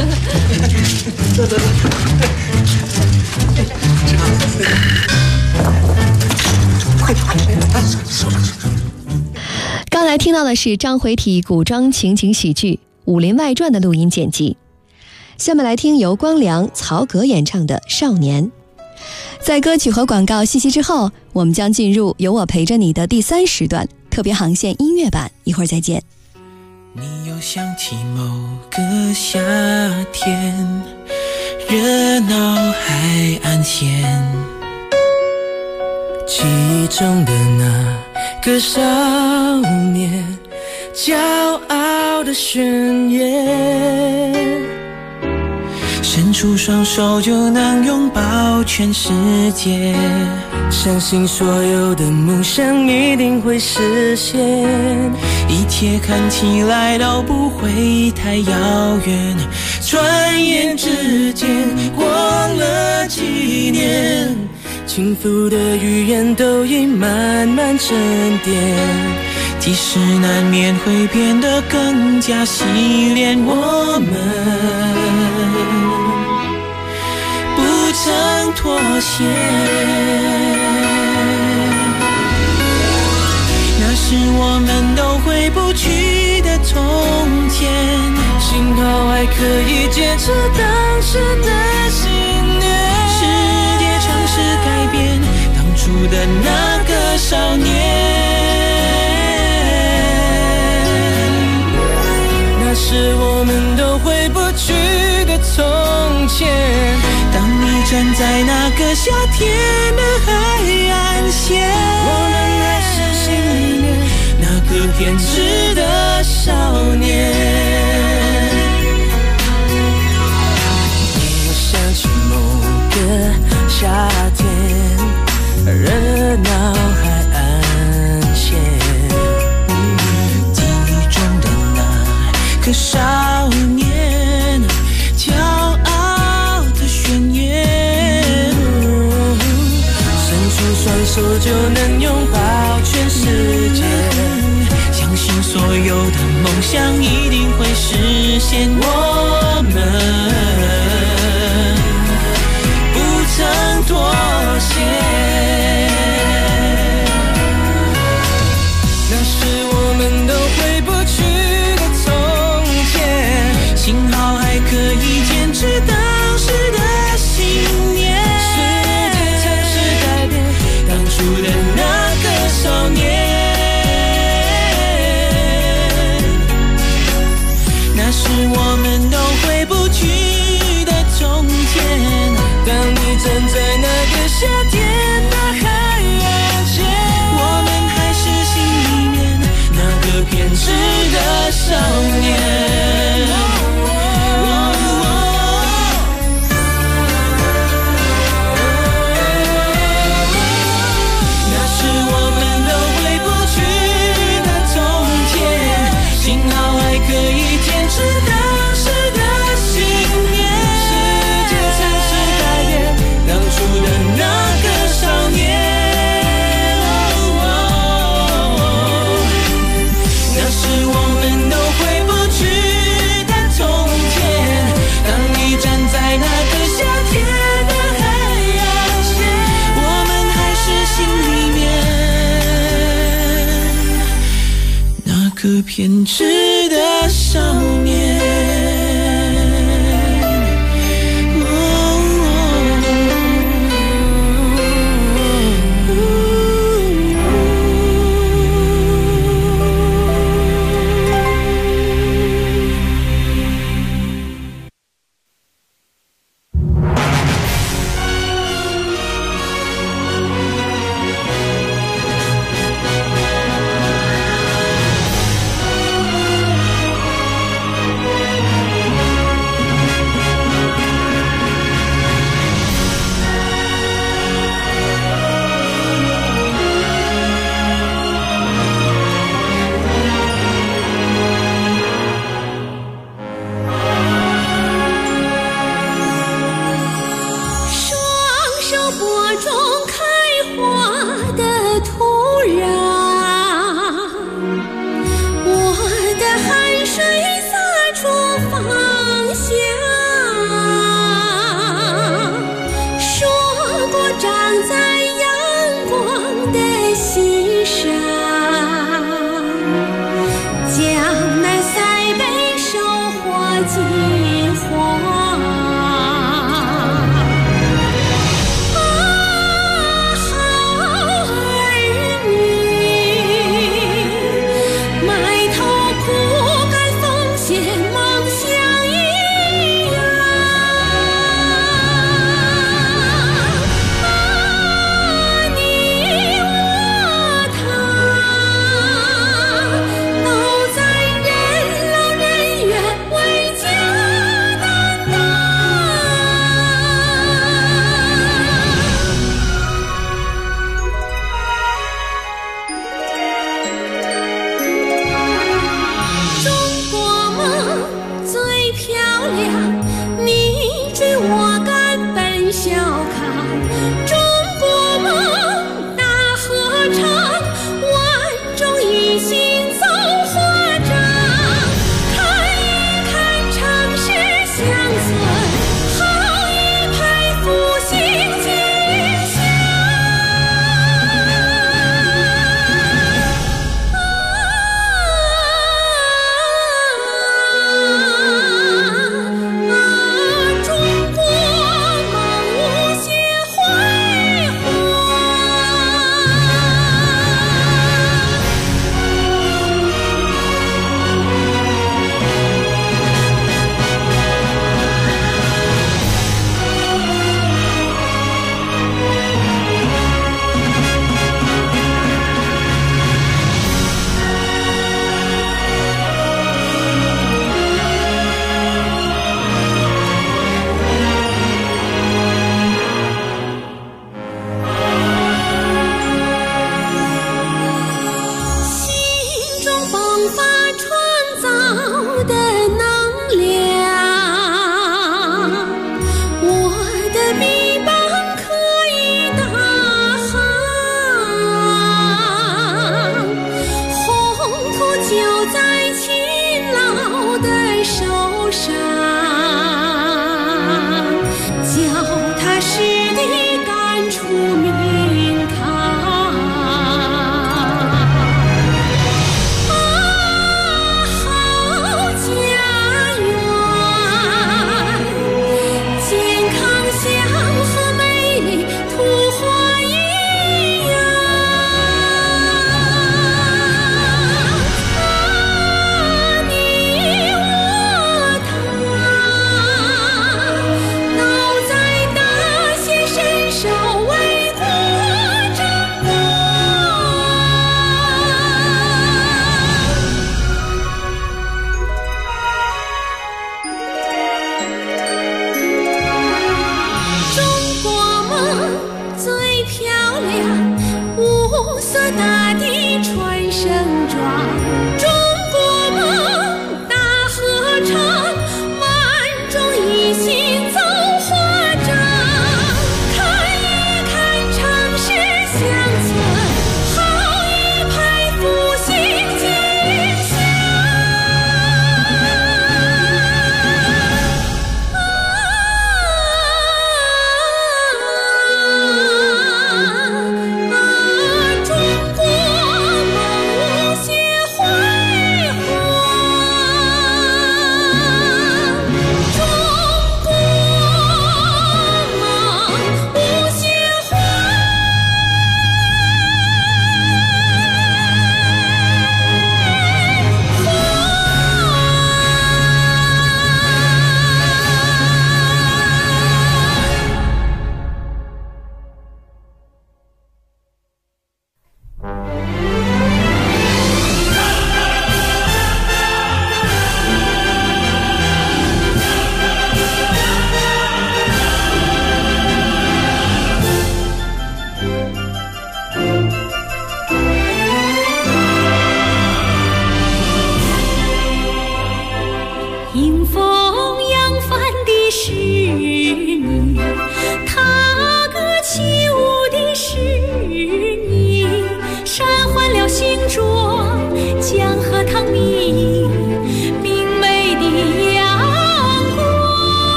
刚才听到的是章回体古装情景喜剧《武林外传》的录音剪辑。下面来听由光良、曹格演唱的《少年》。在歌曲和广告信息之后，我们将进入有我陪着你的第3时段特别航线音乐版，一会儿再见。 你又想起某个夏天，热闹海岸线，记忆中的那个少年，骄傲的宣言，伸出双手就能拥抱全世界，相信所有的梦想一定会实现，一切看起来都不会太遥远，转眼之间过了几年，轻浮的语言都已慢慢沉淀，即使难免会变得更加洗练，我们不曾妥协，那是我们都回不去的从前，幸好还可以坚持当时的信念，世界尝试改变当初的那个少年，那是我们都回不去的从前，当你站在那个夏天的海岸线，我们还是心里面那个偏执的少年。你又想起某个夏天，热闹海岸线，记忆中的那个少年，骄傲的宣言，伸所有的梦想一定会实现，我们不曾妥协。那是我们都回不去的从前，幸好还可以坚持当时的信念。世界暂时改变当初的那个少年，那是我们都回不去的从前。当你站在那个夏天的海岸线，我们还是心里面那个偏执的少年。那是我们都回不去的从前，幸好还可以坚持当时的信念。世界暂时改变当初的那个少年，那是我们都回不去的从前。当你站在那个夏天的海岸线，我们还是心里面那个偏执的少年。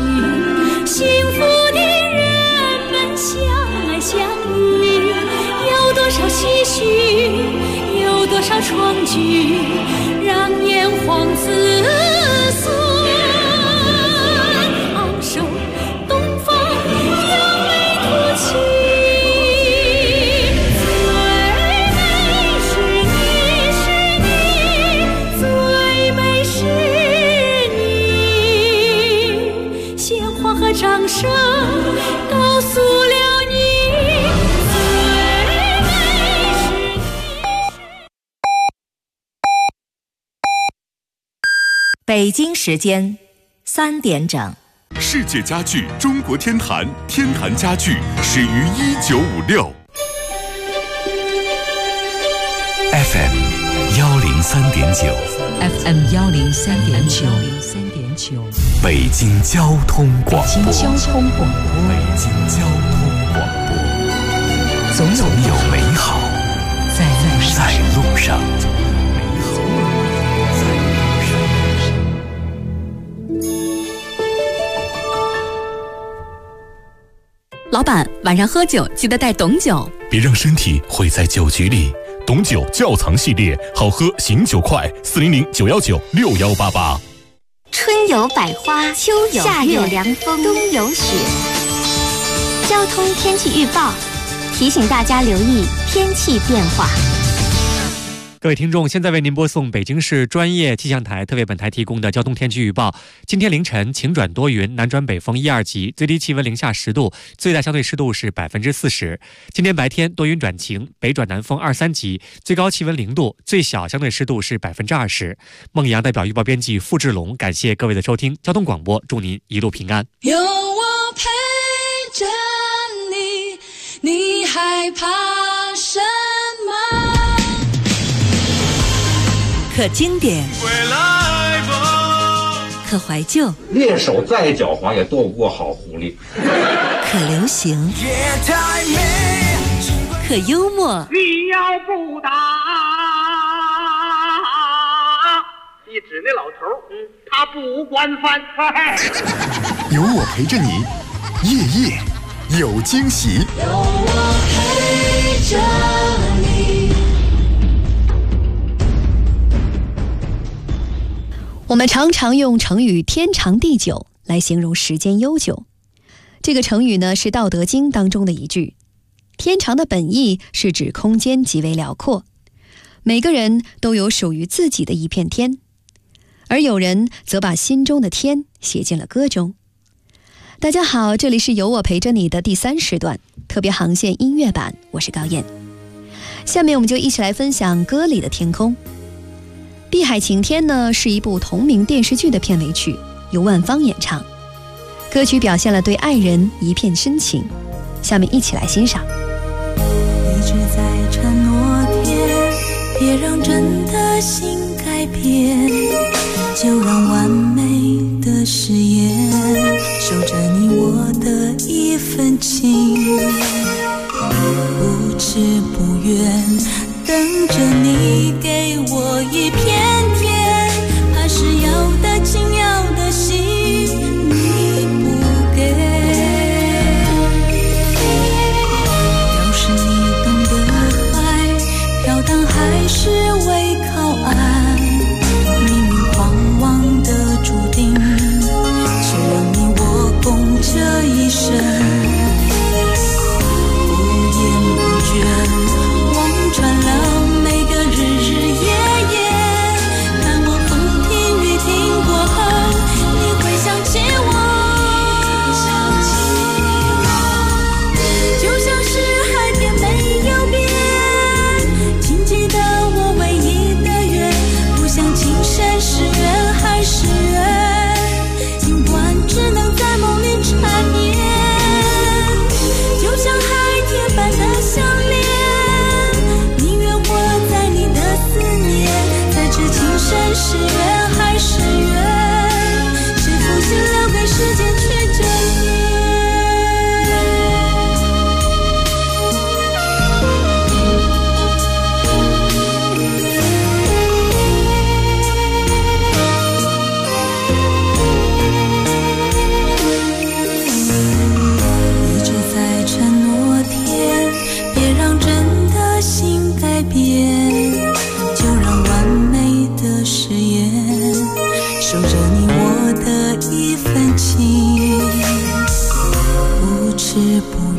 幸福的人们相爱相依，有多少唏嘘，有多少创举，让炎黄子孙昂首东方，扬眉吐气。掌声告诉了你，最美是你。 北京时间3点整。 世界家具中国天坛，天坛家具始于1956。 FM 103.9 FM 103.9。 北京交通广播。 北京交通广播。 北京交通广播。总有美好在路上。 老板，晚上喝酒记得带董酒， 别让身体毁在酒局里。董酒窖藏系列，好喝醒酒快，400-919-6188。 春有百花，秋有夏有凉风，冬有雪。交通天气预报提醒大家留意天气变化。 各位听众，现在为您播送北京市专业气象台特别本台提供的交通天气预报。今天凌晨晴转多云，南转北风1、2级，最低气温零下10度，最大相对湿度是40%。今天白天多云转晴，北转南风2、3级，最高气温0度，最小相对湿度是20%。孟阳代表预报编辑付志龙，感谢各位的收听。交通广播，祝您一路平安。 有我陪着你，你害怕什么？ 可经典，可怀旧， 猎手再狡猾也斗不过好狐狸。 可流行，可幽默。 你要不打，一指那老头他不惯犯。 有我陪着你，夜夜有惊喜。 有我陪着你。 我们常常用成语天长地久来形容时间悠久。这个成语呢，是《道德经》当中的一句。天长的本意是指空间极为辽阔，每个人都有属于自己的一片天，而有人则把心中的天写进了歌中。大家好，这里是有我陪着你的第3时段特别航线音乐版，我是高燕。下面我们就一起来分享歌里的天空。《碧海晴天》呢，是一部同名电视剧的片尾曲，由万芳演唱。歌曲表现了对爱人一片深情，下面一起来欣赏。 一直在承诺天，别让真的心改变，就让完美的誓言守着你我的一份情，不迟不远等着你给我一片天，怕是要的紧要的心你不给。要是你懂得爱，飘荡还是为靠岸，命运狂妄的注定，却让你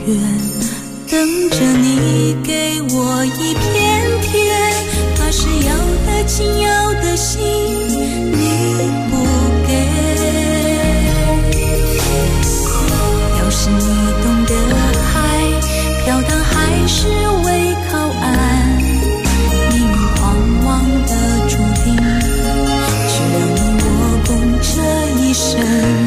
远，等着你给我一片天，怕是要的情要的心你不给。要是你懂得海飘荡还是为靠岸，命运狂妄的注定，只让你我共这一生。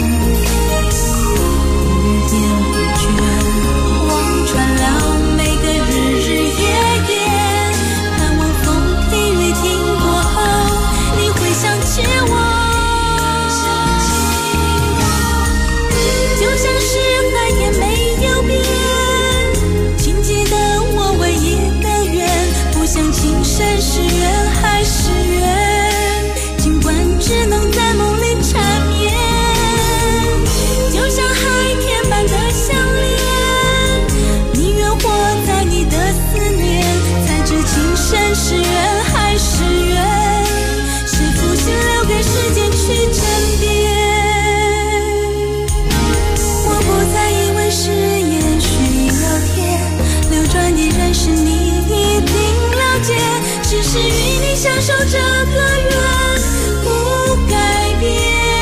山是缘还是缘，尽管只能在梦里缠绵，就像海天般的相连，宁愿活在你的思念，才知情深是缘还是缘，是负心留给时间去甄别。我不再以为誓言需要天，流转的人是你一定了解，只是与你相守这个缘不改变，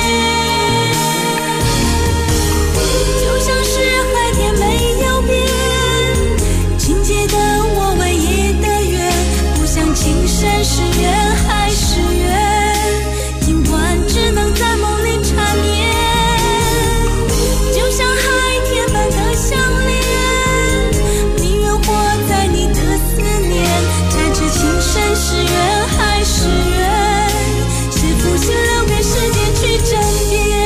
就像是海天没有变，情结的我唯一的缘，不想情深是缘还是缘，尽管只能在梦里缠绵，就像海天般的相连，宁愿活在你的思念，才知情深是缘还是缘，是负心留给时间去甄别。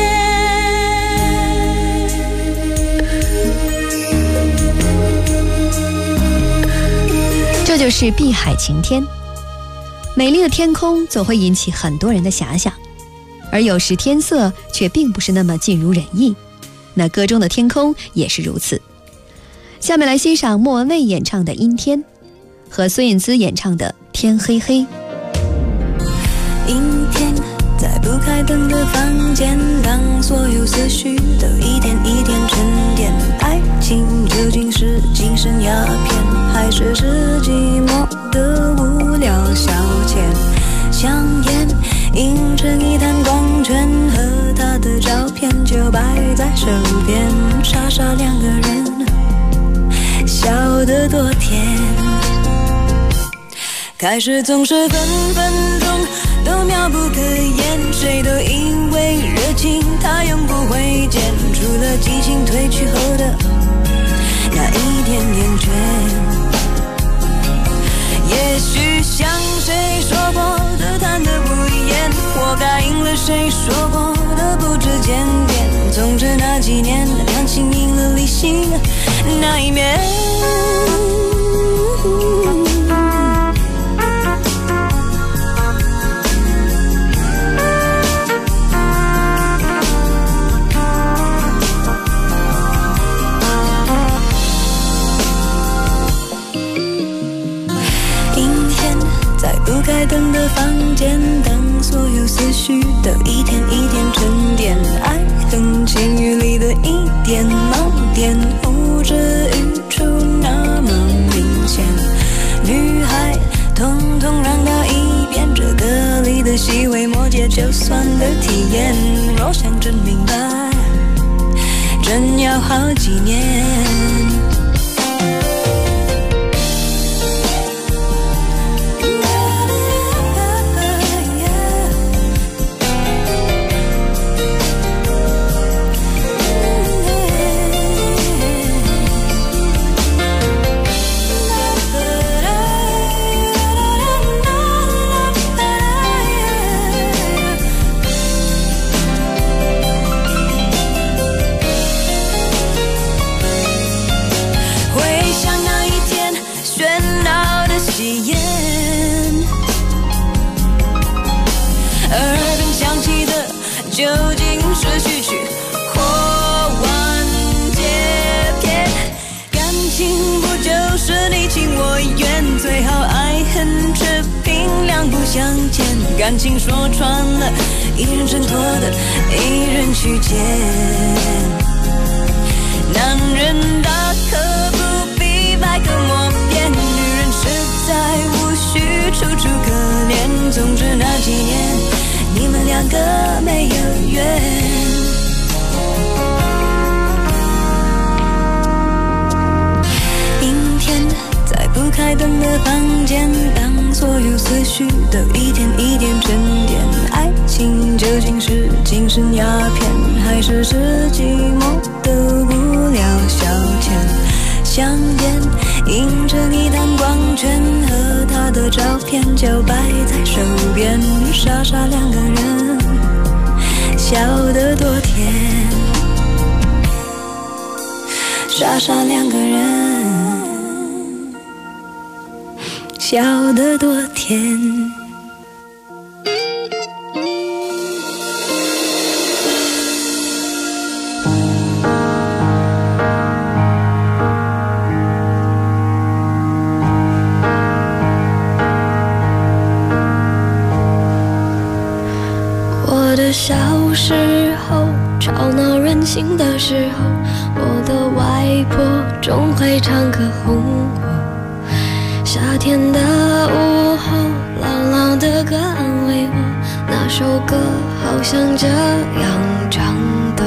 这就是碧海晴天。美丽的天空总会引起很多人的遐想，而有时天色却并不是那么尽如人意，那歌中的天空也是如此。下面来欣赏莫文蔚演唱的《阴天》和孙燕姿演唱的《天黑黑》。 阴天，在不开灯的房间，当所有思绪都一点一点沉淀，爱情究竟是精神鸦片，还是寂寞的无聊消遣？香烟映成一滩光圈，和他的照片就摆在手边，傻傻两个人笑得多甜。开始总是分分钟都妙不可言，谁都以为热情它永不会减，除了激情褪去后的那一点点倦。也许像谁说过的谈得不厌，活该应了谁说过的不知检点，总之那几年两情赢了理性那一面。不开灯的房间，当所有思绪都一点一点沉淀，爱恨情欲里的一点盲点，呼之欲出那么明显。女孩统统让到一边，这歌里的细微末节就算的体验，若想真明白，真要好几年。究竟是序曲或完结篇？感情不就是你情我愿，最好爱恨持平，两不相欠。感情说穿了，一人挣脱的，一人去捡。男人大可总之那几年你们两个没有缘。阴天在不开灯的房间，当所有思绪都一点一点沉淀，爱情究竟是精神鸦片，还是寂寞的无聊消遣？香烟映着一滩光圈，和他的照片就摆在手边，傻傻两个人笑得多甜，傻傻两个人笑得多甜。 小时候吵闹任性的时候，我的外婆总会唱歌哄我。夏天的午后，牢牢的歌安慰我，那首歌好像这样唱的。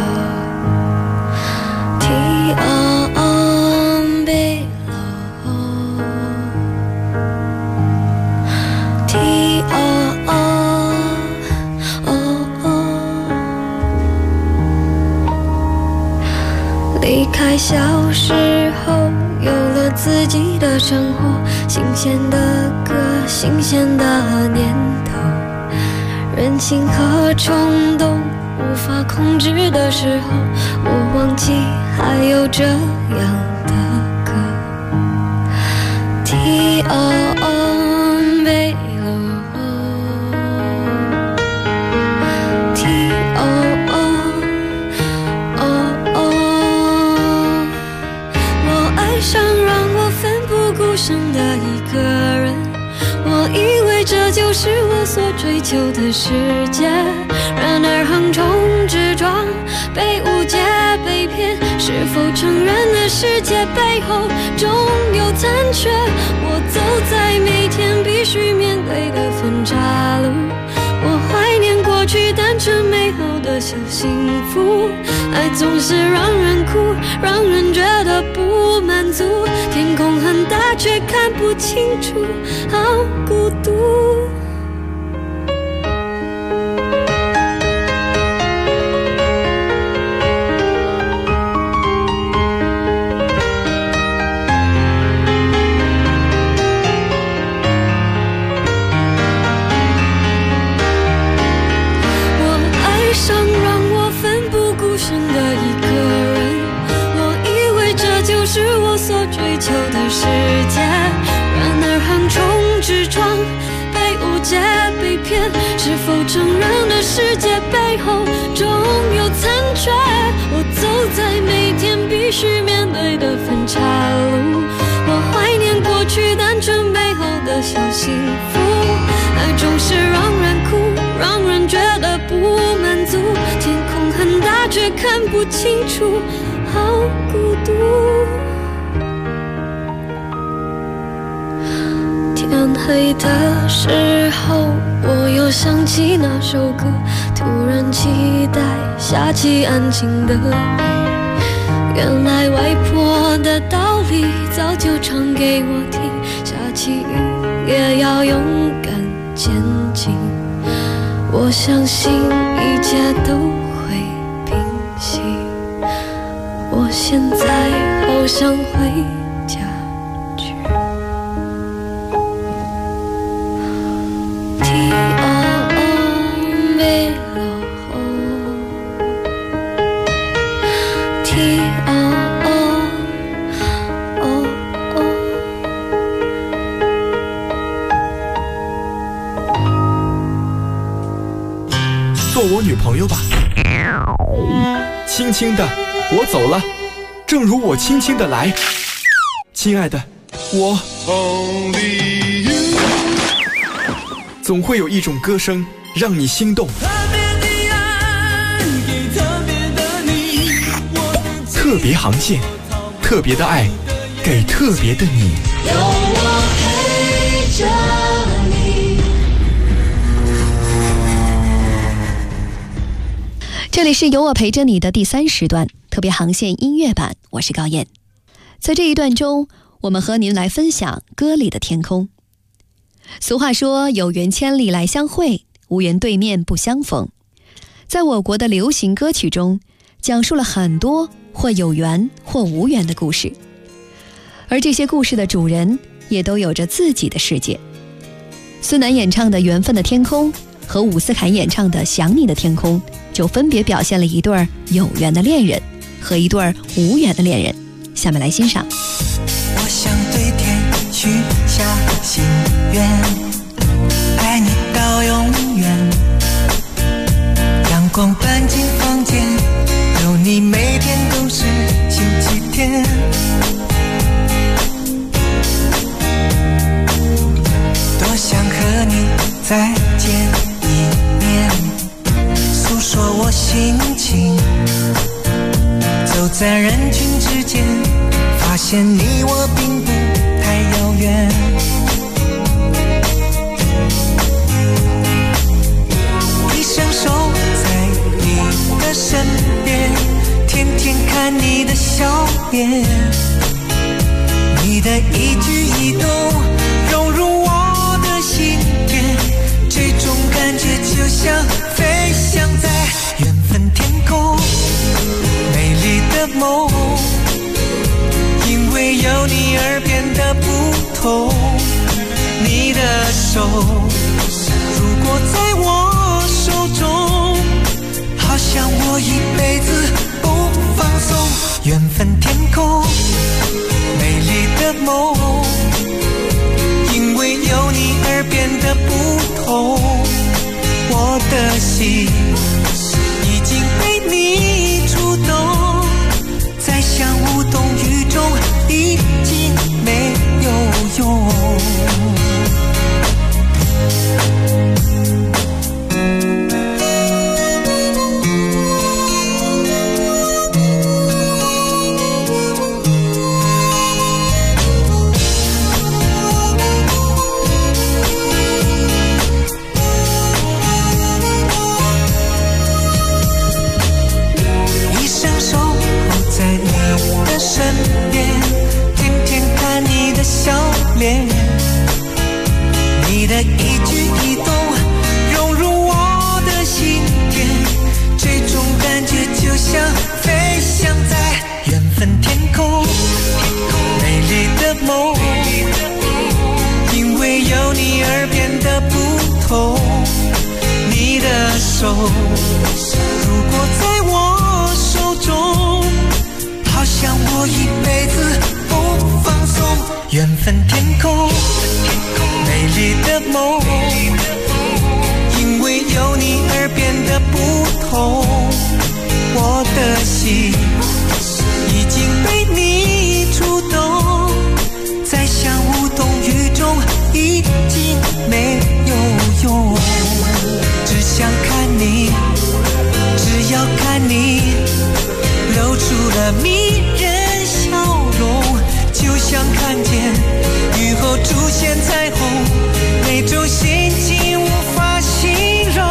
离开小时候，有了自己的生活，新鲜的歌，新鲜的念头，任性和冲动无法控制的时候，我忘记还有这样的歌。的一个人，我以为这就是我所追求的世界，然而横冲直撞，被误解被骗，是否承认了世界背后总有残缺？我走在每天必须面对的分岔路，我怀念过去单纯美好的小幸福，爱总是让人哭，让人觉得不满足，天空很大却看不清楚，好孤独。世界，然而横冲直撞，被误解被骗，是否承认了世界背后总有残缺？我走在每天必须面对的分岔路，我怀念过去单纯美好的小幸福，爱总是让人哭，让人觉得不满足，天空很大却看不清楚，好孤独。天黑的时候，我又想起那首歌，突然期待下起安静的雨。原来外婆的道理早就唱给我听，下起雨也要勇敢前进。我相信一切都会平息。我现在好想回家。 做我女朋友吧，轻轻的，我走了，正如我轻轻的来，亲爱的，我总会有一种歌声让你心动，特别航线，特别的爱，给特别的你。 有我陪着你， 这里是有我陪着你的第3时段特别航线音乐版，我是高燕。在这一段中，我们和您来分享歌里的天空。俗话说，有缘千里来相会，无缘对面不相逢。在我国的流行歌曲中，讲述了很多或有缘或无缘的故事，而这些故事的主人也都有着自己的世界。孙楠演唱的《缘分的天空》和伍思凯演唱的《想你的天空》就分别表现了一对有缘的恋人和一对无缘的恋人。下面来欣赏。 我想对天许下心愿，爱你到永远，阳光搬进房间，有你每天都是星期天。多想和你再见一面，诉说我心情，走在人群之间，发现你我并不太遥远。一生守在你的身边，天天看你的笑脸，你的一举一动融入我的心田，这种感觉就像飞翔在缘分天空，美丽的梦，因为有你而变得不同。你的手如果在我手中，好像我一辈子不放松。缘分天空，美丽的梦，因为有你而变得不同。我的心已经被你触动，再想无动于衷已经没有用。身边天天看你的笑脸，你的一举一动融入我的心田，这种感觉就像飞翔在缘分天空，美丽的梦，因为有你而变得不同。你的手如果在我手中，好像我一辈子不放松。缘分天空，美丽的梦，因为有你而变得不同。我的心已经被你触动，再想无动于衷已经没有用。只想看你，只要看你露出了迷人笑容，就像看见雨后出现彩虹，那种心情无法形容。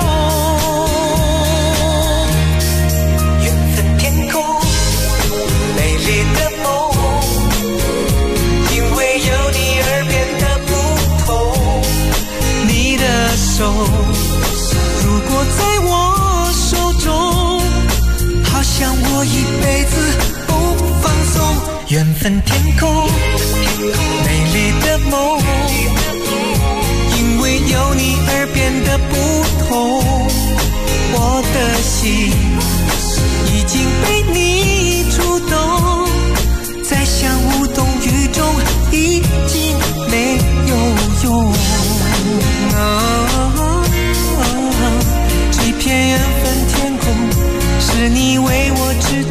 缘分天空，美丽的梦，因为有你而变得不同。你的手如果在我手中，好像我一辈子不放松。缘分天空，美丽的梦，因为有你而变得不同。我的心已经被你触动，再想无动于衷已经没有用。这片缘分天空，是你为我织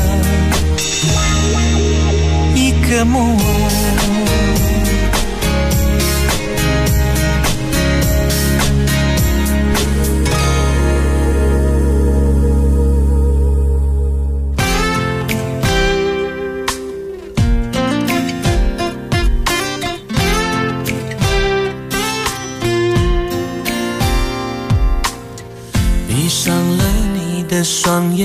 的一个梦。闭上了你的双眼，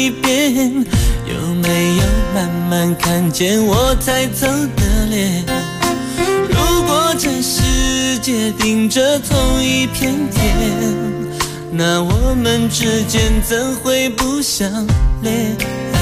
一遍，有没有慢慢看见我抬头的脸？如果这世界顶着同一片天，那我们之间怎会不相恋？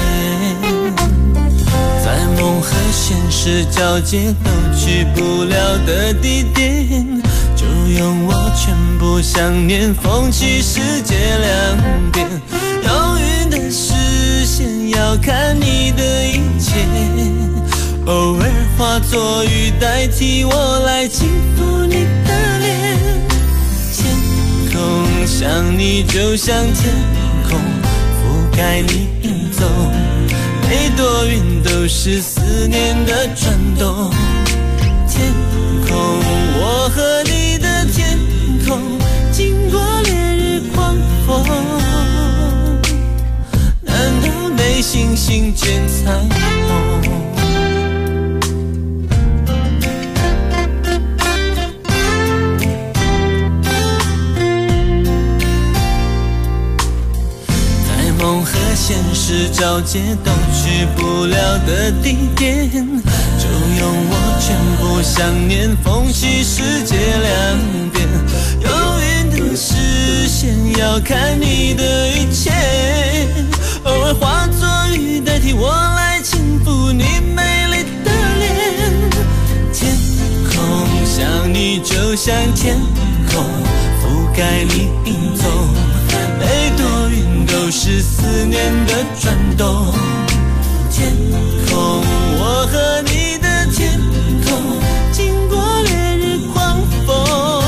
在梦和现实交界都去不了的地点，就用我全部想念风起世界两边。有云的视线要看你的一切，偶尔化作雨代替我来轻抚你的脸。天空像你就像天空，覆盖你行走，每朵云都是思念的转动。天空，我和你的天空，经过烈日狂风，难道没星星见彩虹？梦和现实交界都去不了的地点，就用我全部想念风起世界两边。有云的视线要看你的一切，偶尔化作雨代替我来轻抚你美丽的脸。天空像你就像天空，覆盖你行走，每朵云都是思念的转动。天空，我和你的天空，经过烈日狂风，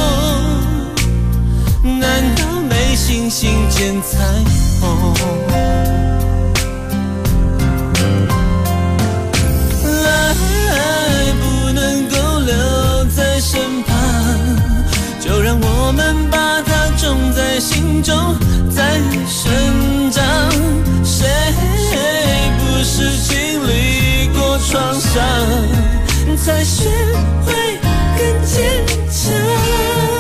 难道没星星见彩虹？爱不能够留在身旁，就让我们把它种在心中，在生长。谁不是经历过创伤，才学会更坚强？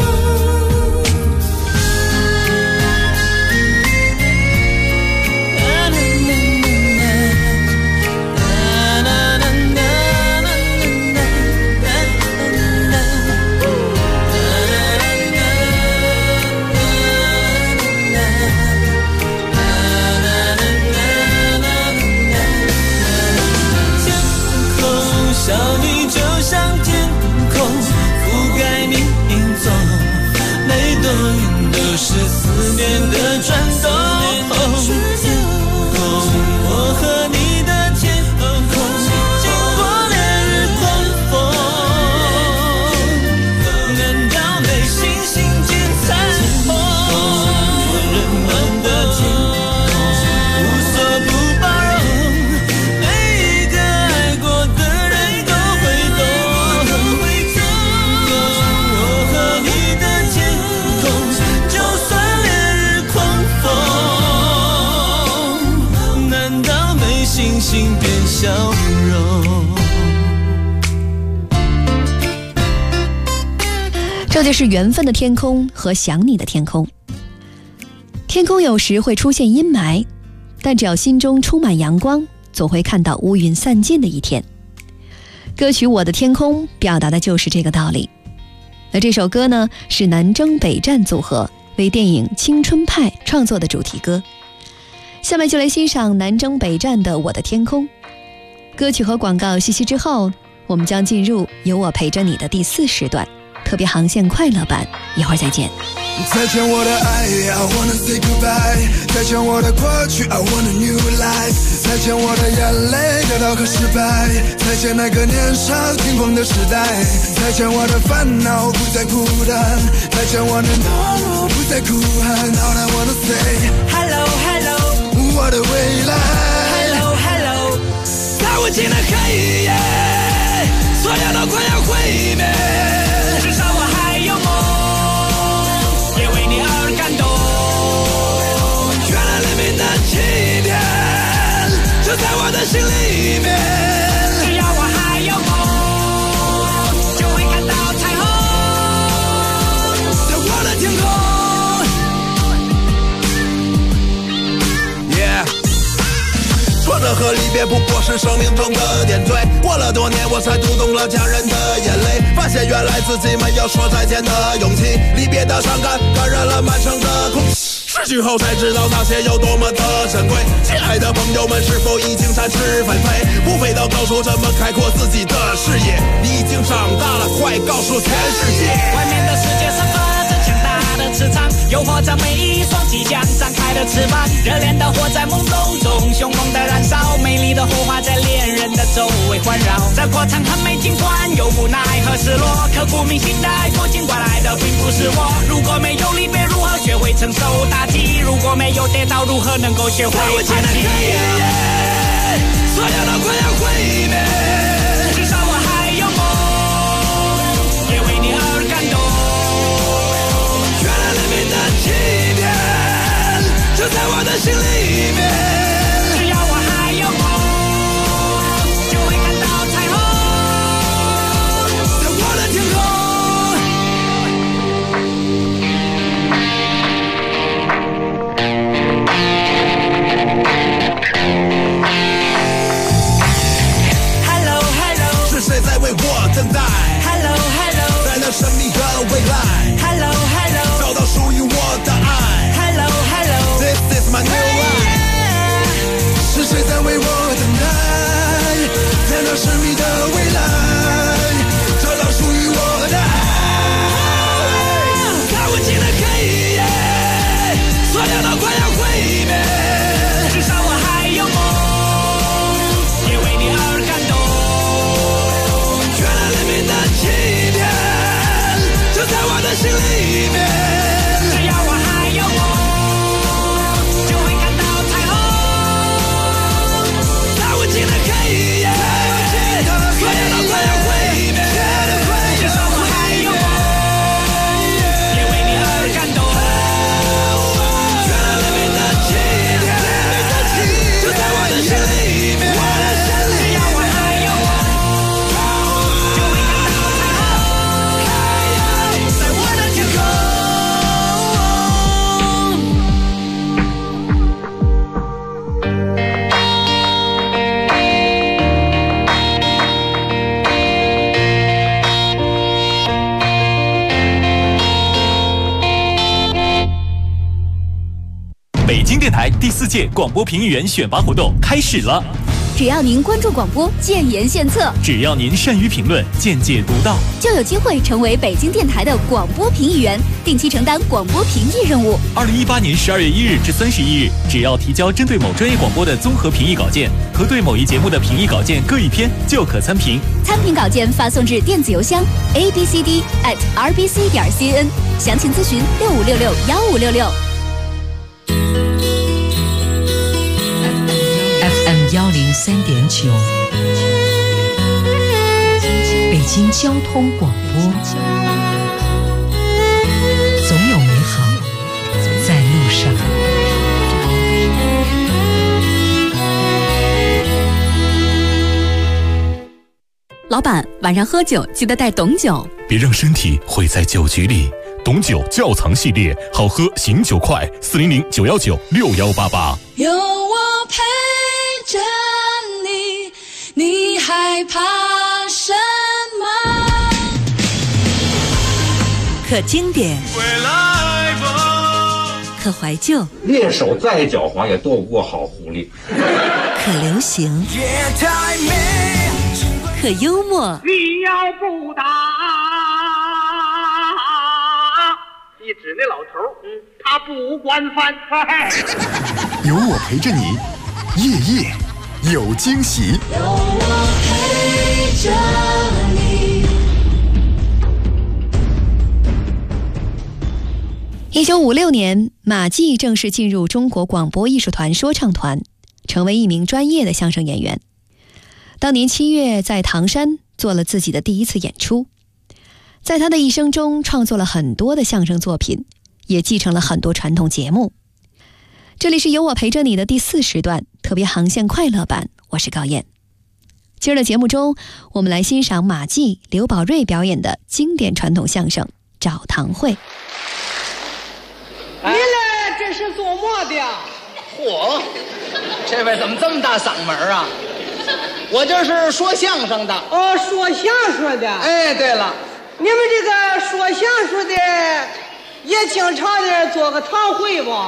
是思念的转动。天空，我和你的天空，经过烈日狂风，难道没星星见彩虹？人们的天空无所不包容，每一个爱过的人都会懂。我和你的天空，星星变笑容。 这就是缘分的天空和想你的天空。天空有时会出现阴霾，但只要心中充满阳光，总会看到乌云散尽的一天。歌曲《我的天空》表达的就是这个道理。那这首歌呢，是南征北战组合为电影《青春派》创作的主题歌。下面就来欣赏南征北战的《我的天空》。歌曲和广告息息之后，我们将进入有我陪着你的第4时段特别航线快乐版，一会儿再见。 再见我的爱 I wanna say goodbye， 再见我的过去 I want a new life， 再见我的眼泪得到和失败，再见那个年少轻狂的时代，再见我的烦恼不再孤单，再见我的懦弱不再哭喊。 All I wanna say hello hello， 我的未来 hello hello， 在无尽的黑夜，所有都快要毁灭，至少我还有梦，也为你而感动。原来黎明的起点就在我的心里面，只要我还有梦，就会看到彩虹，在我的天空。Yeah。 着和离别不过是生命中的点缀。过了多年，我才读懂了家人的眼泪，发现原来自己没有说再见的勇气。离别的伤感感染了满城的空气，失去后才知道那些有多么的珍贵。亲爱的朋友们，是否已经展翅纷飞？不飞到高处，怎么开阔自己的视野？你已经长大了，快告诉全世界， 外面的世界散发着强大的磁场，诱惑着每一双即将展开的翅膀。热恋的火在懵懂中凶猛的燃烧，美丽的火花在恋人的周围环绕。这过程很美，尽管有无奈和失落，刻骨铭心的爱过，尽管来的并不是我。如果没有离别，如何学会承受打击？如果没有跌倒，如何能够学会爬起？ 所有的快要毁灭， 至少我还有梦，也为你而感动。 原来黎明的起点就在我的心里面。 只要我还有梦，就会看到彩虹， 在我的天空。谁在为我等待 ？Hello Hello， 在那神秘的未来 ？Hello Hello， 找到属于我的爱 ？Hello Hello， This is my new life。是谁在为我等待？在那神秘的未来，找到属于我的爱。看不尽的黑夜，所有都快要毁灭。 至少我还有梦，也为你而感动。 起点就在我的心里面， 只要我还有梦，就会看到彩虹， 看不尽的黑夜，所有都快要毁灭。 至少我还有梦，也为你而感动。 原来黎明的起点就在我的心里面， 只要我还有梦。 北京电台第4届广播评议员选拔活动开始了。 只要您关注广播，建言献策； 只要您善于评论，见解独到， 就有机会成为北京电台的广播评议员，定期承担广播评议任务。 2018年12月1日至31日，只要提交针对某专业广播的综合评议稿件和对某一节目的评议稿件各1篇，就可参评。 参评稿件发送至电子邮箱 abcd@rbc.cn， 详情咨询65661566。 FM103.9，北京交通广播，总有美好在路上。 老板，晚上喝酒记得带董酒， 别让身体毁在酒局里。董酒窖藏系列，好喝醒酒快，400-919-6188。 有我陪着你，你害怕什么？ 可经典，可怀旧， 猎手再狡猾也斗不过好狐狸。 可流行，可幽默。 你要不打，一指那老头，他不惯犯。 有我陪着你，夜夜有惊喜。 有我陪着你。 1956年，马季正式进入中国广播艺术团说唱团，成为一名专业的相声演员。当年7月在唐山做了自己的第一次演出，在他的一生中创作了很多的相声作品，也继承了很多传统节目。这里是有我陪着你的第4时段特别航线快乐版，我是高燕。今儿的节目中，我们来欣赏马季、刘宝瑞表演的经典传统相声《找堂会》。 你来这是做么的？ 嚯，这位怎么这么大嗓门啊？我这是说相声的。 哦，说相声的。 哎，对了， 你们这个说相声的也经常的做个堂会不？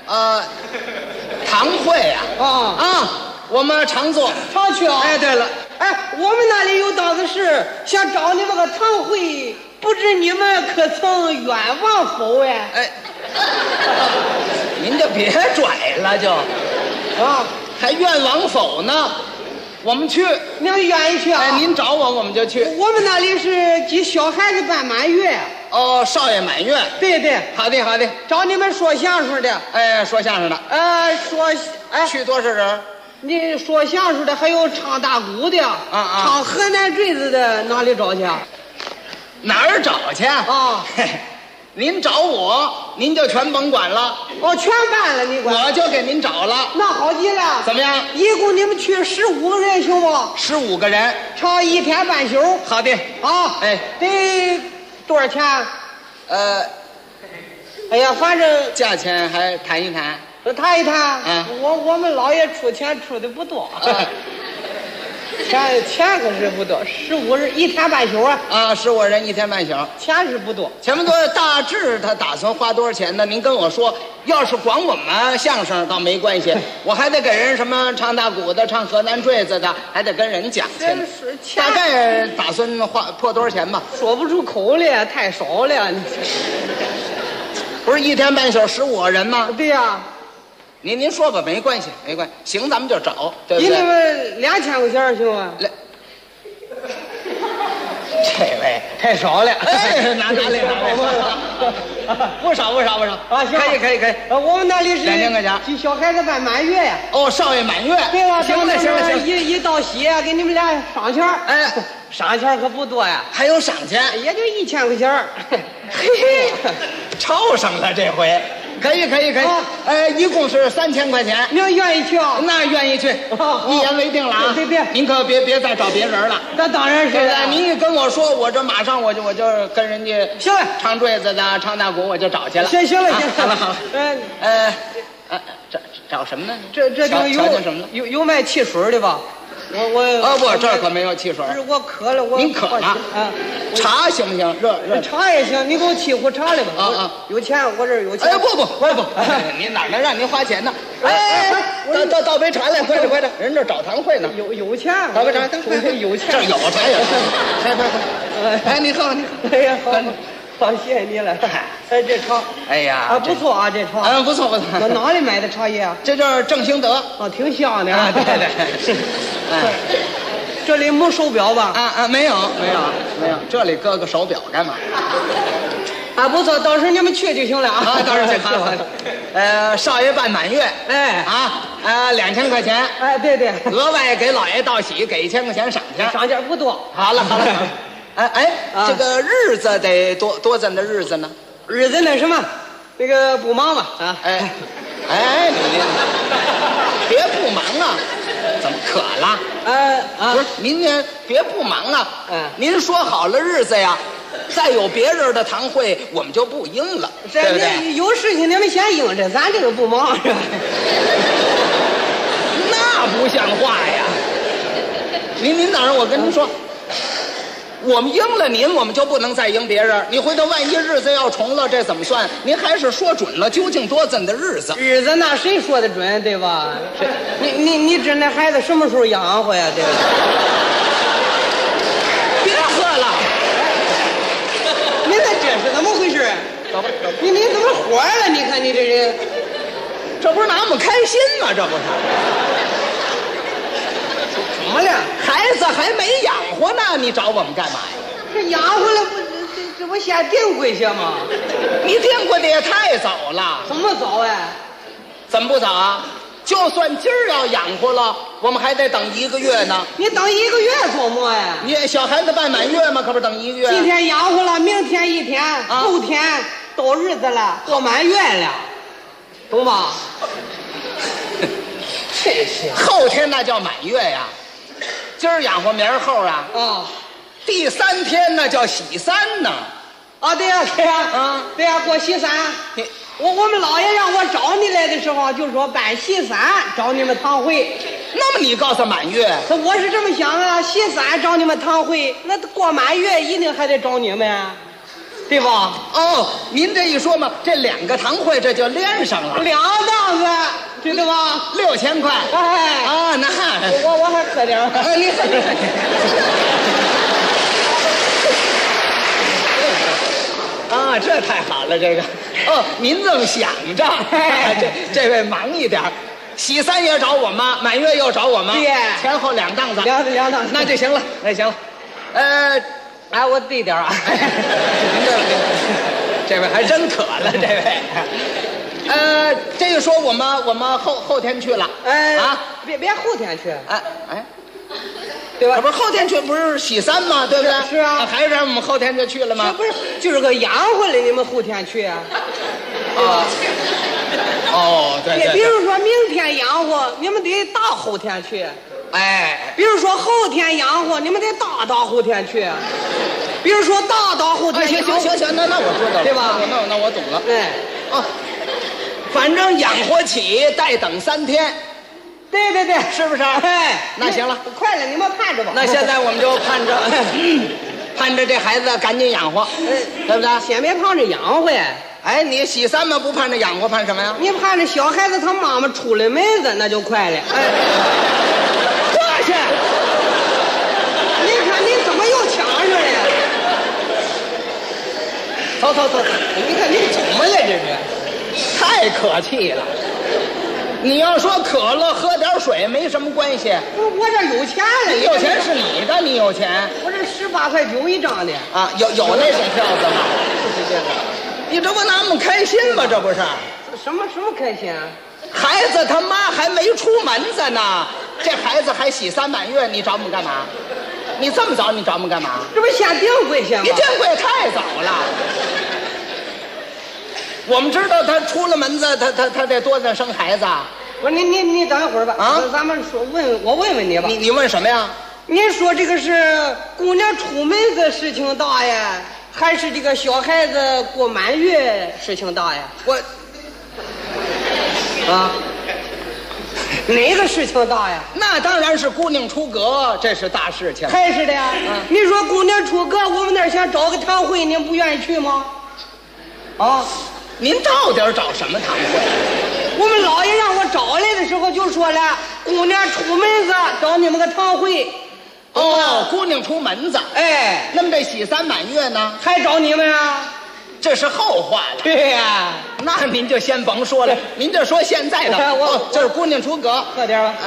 堂会呀？我们常做， 常去啊。 哎，对了， 哎，我们那里有档子事，想找你们个堂会，不知你们可曾愿望否？哎， 您就别拽了，就还愿往否呢？我们去， 你们愿意去啊？ 哎，您找我，我们就去。 我们那里是给小孩子办满月。 哦，少爷满月。 对对， 好的好的， 找你们说相声的。 哎，说相声的。去多少人？ 你说相声的，还有唱大鼓的，唱河南坠子的，哪里找去？ 哪儿找去？您找我，您就全甭管了。 哦，全办了，你管。 我就给您找了。 那好极了。 怎么样？ 一共你们去15个人行不 ？15个人， 唱1天半宿。 好的。 哎，得多少钱？哎呀，反正价钱还谈一谈。 谈一谈。我们老爷出钱出的不多。钱可是不多，15人1天半宿啊 ！15人1天半宿， 钱是不多。 钱不多，大致他打算花多少钱呢？您跟我说，要是光我们相声倒没关系，我还得给人什么唱大鼓的、唱河南坠子的，还得跟人讲去。大概打算破多少钱吧？ 说不出口了，太少了。 不是1天半宿15个人吗？ 对呀。 您说吧，没关系，没关系，行，咱们就找，对不对？ 给你们2000块钱行吗？ 这位太少了， 哎，哪里，不少啊！行， 可以。 我们那里是 2000块钱， 给小孩子办满月呀。 哦，少爷满月。 对了， 行了， 一到喜给你们俩赏钱。哎，赏钱可不多呀， 还有赏钱， 也就1000块钱。 嘿嘿，超上了这回。可以，一共是3000块钱。 您愿意去啊？ 那愿意去，一言为定了啊！ 别， 您可别再找别人了。 那当然是了。 您一跟我说，我这马上我就跟人家行了， 唱坠子的、唱大鼓，我就找去了。 行了。 好了。找什么呢？ 这就瞧什么了？ 有卖汽水的吧？ 不，这儿可没有汽水。 我渴了， 您渴了？茶行不行？热茶也行，你给我沏壶茶来吧。有钱，我这儿有钱。 哎，不，您哪能让您花钱呢？哎，倒杯茶来，快点，人这找堂会呢。 有钱， 倒杯茶， 有钱。 这有茶也快！哎，你喝。 哎呀，好，谢谢你了。哎，这茶， 哎呀， 不错啊，这茶。 不错。 我哪里买的茶叶啊？ 这就是正兴德。 挺香的啊。对。 这里没手表吧？ 没有，这里搁个手表干嘛？ 不错，到时候你们去就行了啊。 到时候去。好。少爷办满月， 哎 ，2000块钱。 哎，对。 额外给老爷道喜，给1000块钱赏钱。 赏钱不多。 好了。这个日子得多怎的日子呢？ 日子那什么，那个不忙嘛啊。 你别不忙啊。怎么渴了？不是，您别不忙啊。您说好了日子呀，再有别人的堂会，我们就不应了，对不对？ 有事情你们先应着，咱这个不忙是吧？ 那不像话呀！您等着，我跟您说，我们应了您，我们就不能再应别人。你回头万一日子要重了，这怎么算？您还是说准了，究竟多怎的日子？ 日子那谁说的准，对吧？你指那孩子什么时候养活呀？对吧？ 别喝了！ 您这是怎么回事？你怎么火了？你看你这人， 这不是拿我们开心吗？这不是？ 怎么了？ 孩子还没养活呢，你找我们干嘛呀？ 这养活了不？这不先定规些吗？ 你定规的也太早了。 怎么早呀？ 怎么不早啊？就算今儿要养活了，我们还得等1个月呢。 你等1个月做么呀？ 你小孩子办满月吗？可不是等1个月。 今天养活了，明天1天，后天到日子了，过满月了，懂吗？ 这些后天那叫满月呀。今儿养活，明儿后啊。第3天那叫喜3呢。 对呀，过喜3。 我们老爷让我找你来的时候，就说办喜三找你们堂会。 那么你告诉满月， 我是这么想啊，喜三找你们堂会，那过满月一定还得找你们啊，对吧？ 哦，您这一说嘛，这2个堂会这就连上了 ，2档子，知道吧 ？6000块。 哎啊，那我还喝点。 哎，你喝点。啊，这太好了，这个。哦，您这么想着，这位忙一点。喜三也找我妈，满月又找我妈，前后2档子 ，2档子， 那就行了，那行了。 哎，我递点啊。 这位还真渴了，这位。这一说我们后天去了， 别后天去， 哎， 对吧？ 不是后天去，不是喜三吗？对不对？ 是啊， 还是让我们后天就去了吗？ 不是，就是个养活了，你们后天去啊？ 啊。哦，对。 比如说明天养活，你们得大后天去。 哎， 比如说后天养活，你们得大后天去。比如说大后天。 行，那我知道了， 对吧？ 那我懂了。 哎， 哦，反正养活起，待等3天。 对， 是不是？ 哎， 那行了， 快了，你们盼着吧。 那现在我们就盼着这孩子赶紧养活，对不对？ 先别盼着养活呀。 哎，你喜三嘛不盼着养活，盼什么呀？ 你盼着小孩子他妈妈出了门子，那就快了。哎，过去！你看你怎么又抢上了呀？走！你看你怎么了？这是太可气了！你要说渴了喝点水没什么关系。 我这有钱了。 有钱是你的，你有钱。 我这18块9一张的啊，有那种票子吗？就是这个。你这不拿我们开心吗？这不是？ 什么开心啊？ 孩子他妈还没出门子呢，这孩子还喜三满月，你找我们干嘛？你这么早，你找我们干嘛？ 这不先定规先吗？ 你定规太早了。我们知道他出了门子，他得多大生孩子。 不是你等一会儿吧。 啊， 咱们我问你吧。 你问什么呀？ 您说这个是姑娘出门子事情大呀，还是这个小孩子过满月事情大呀？哪个事情大呀？ 那当然是姑娘出阁，这是大事情。 还是的呀。你说姑娘出阁，我们那儿想找个堂会，您不愿意去吗？啊， 您到底找什么堂会？ 我们老爷让我找来的时候就说了，姑娘出门子找你们个堂会。 哦，姑娘出门子。 哎， 那么这喜三满月呢？ 还找你们啊？ 这是后话了。 对呀， 那您就先甭说了，您就说现在的。这是姑娘出阁， 喝点吧。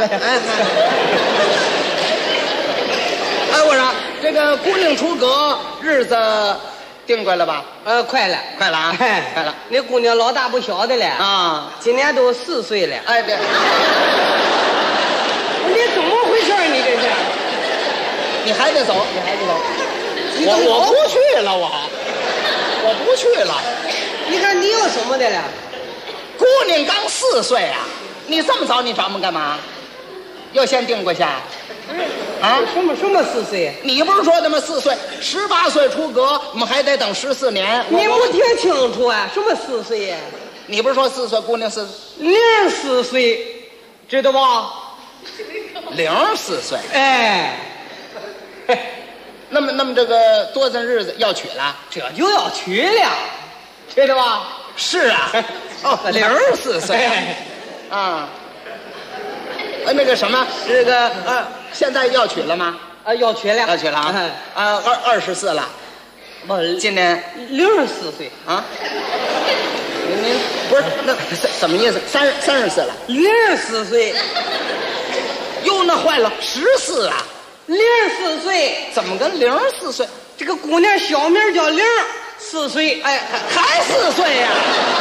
哎，我说这个姑娘出阁日子定过了吧？ 快了啊，快了。 那姑娘老大不小的了啊， 今年都4岁了。 哎，对。 你怎么回事？你这是？ 你还得走。我不去了，我不去了。 你看你有什么的了？ 姑娘刚4岁啊，你这么早你找我们干嘛？要先定过下？啊？ 什么4岁？ 你不是说的吗？4岁，18岁出阁，我们还得等14年。 你不听清楚啊？什么4岁呀？ 你不是说4岁，姑娘 04岁，知道吧 ？04岁。 哎。 那么这个多大日子要娶了？ 这就要娶了，知道吧？ 是啊。哦，04岁。啊。那个什么，这个现在要娶了吗？ 要娶了。 要娶了啊！24了。今年 64岁啊。您不是那怎么意思？34了。 04岁。 哟，那坏了，14啊。 04岁， 怎么跟04岁？ 这个姑娘小名叫04岁， 哎，还4岁呀？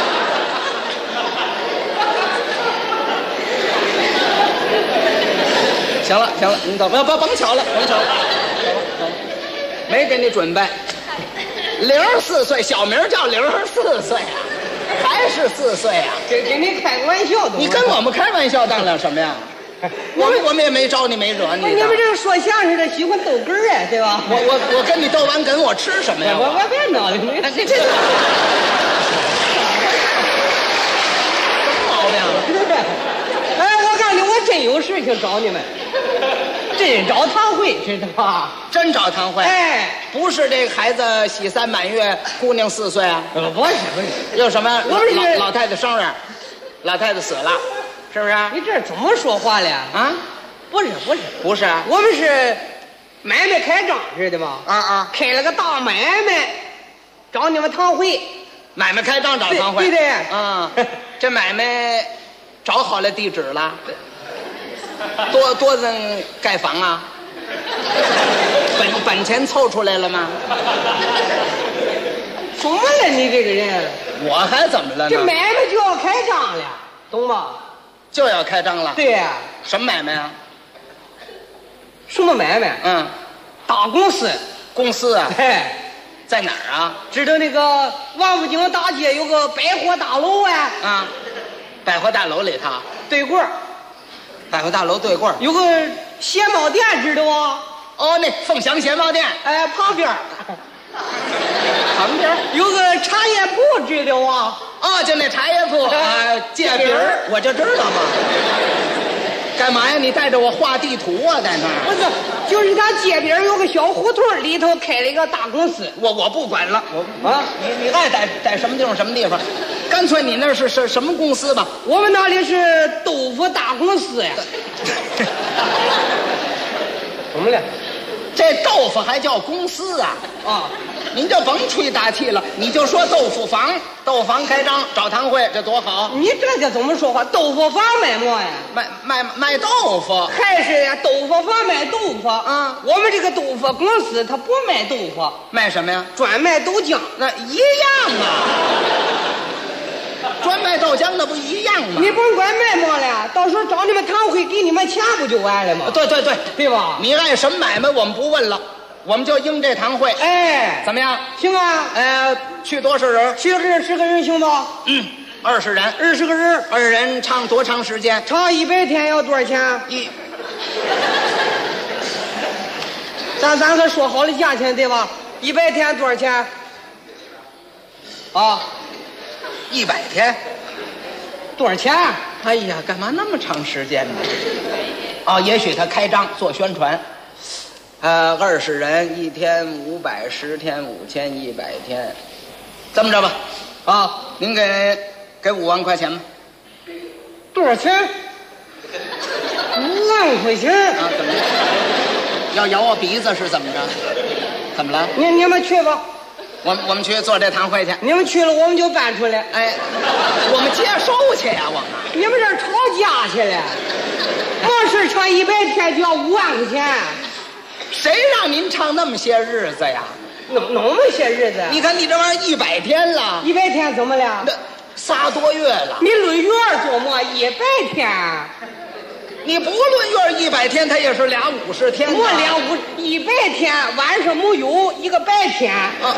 行了，你等，甭瞧了，走了，没给你准备。04岁，小名叫04岁啊，还是4岁啊？ 给你开个玩笑， 你跟我们开玩笑当了什么呀？我们也没招你，没惹你。 你们这个说相声的喜欢逗哏儿对吧？ 我跟你逗完哏，我吃什么呀？ 我别闹了，你这。 有事情找你们，真找堂会，知道吧？ 真找堂会？ 哎， 不是这个孩子喜3满月，姑娘4岁啊？ 不是， 有什么？ 我们是老太太生日，老太太死了，是不是？ 你这怎么说话了啊？ 不是，我们是买卖开张，知道吗？开了个大买卖，找你们堂会。 买卖开张找堂会， 对啊，这买卖找好了地址了，多人盖房啊？本钱凑出来了吗？ 怎么了你这个人？ 我还怎么了呢？ 这买卖就要开张了，懂吗？ 就要开张了。 对呀。 什么买卖啊？ 什么买卖？大公司。 公司啊？ 哎。 在哪儿啊？ 知道那个王府井大街有个百货大楼啊？ 啊，百货大楼里头对过， 百货大楼对过有个鞋帽店，知道吗？ 哦，那凤翔鞋帽店。 哎，旁边有个茶叶铺，知道吗？ 哦，就那茶叶铺啊，界饼我就知道嘛。干嘛呀？你带着我画地图啊，在那儿？ 不是，就是他街边有个小胡同，里头开了一个大公司。 我不管了，你爱在什么地方什么地方，干脆你那是什么公司吧？ 我们那里是豆腐大公司呀。怎么了？ 这豆腐还叫公司啊？啊，您就甭吹大气了，你就说豆腐房，豆腐房开张找堂会，这多好！ 你这叫怎么说话？豆腐房卖么呀？ 卖豆腐， 还是呀？豆腐房卖豆腐啊？我们这个豆腐公司它不卖豆腐， 卖什么呀？ 专卖豆浆。 那一样啊。专卖豆浆那不一样吗？ 你甭管卖么了，到时候找你们堂会给你们钱不就完了吗？ 对吧？你爱什么买卖我们不问了，我们就应这堂会。 哎， 怎么样？ 行啊。 去多少人 ？10个人行吧 ？20人。 20个人。 20人唱多长时间？ 唱100天要多少钱？咱可说好了价钱对吧？100天多少钱？啊 ？100天， 多少钱？ 哎呀，干嘛那么长时间呢？哦，也许他开张做宣传。20人1天500，10天5100天，这么着吧，啊，您给5万块钱吧。 多少钱？5万块钱啊？怎么着？要咬我鼻子是怎么着？怎么了？ 你们去吧。 我们去做这堂会去。 你们去了，我们就搬出来。 哎，我们接收去呀，我们。 你们这吵架去了？光是唱100天就要5万块钱， 谁让您唱那么些日子呀？ 那么些日子？ 你看你这玩意儿100天了。 100天怎么了？ 那3多月了。 你论月做么？100天。 你不论月100天，它也是俩50天。 我100天，晚上没有一个白天。啊，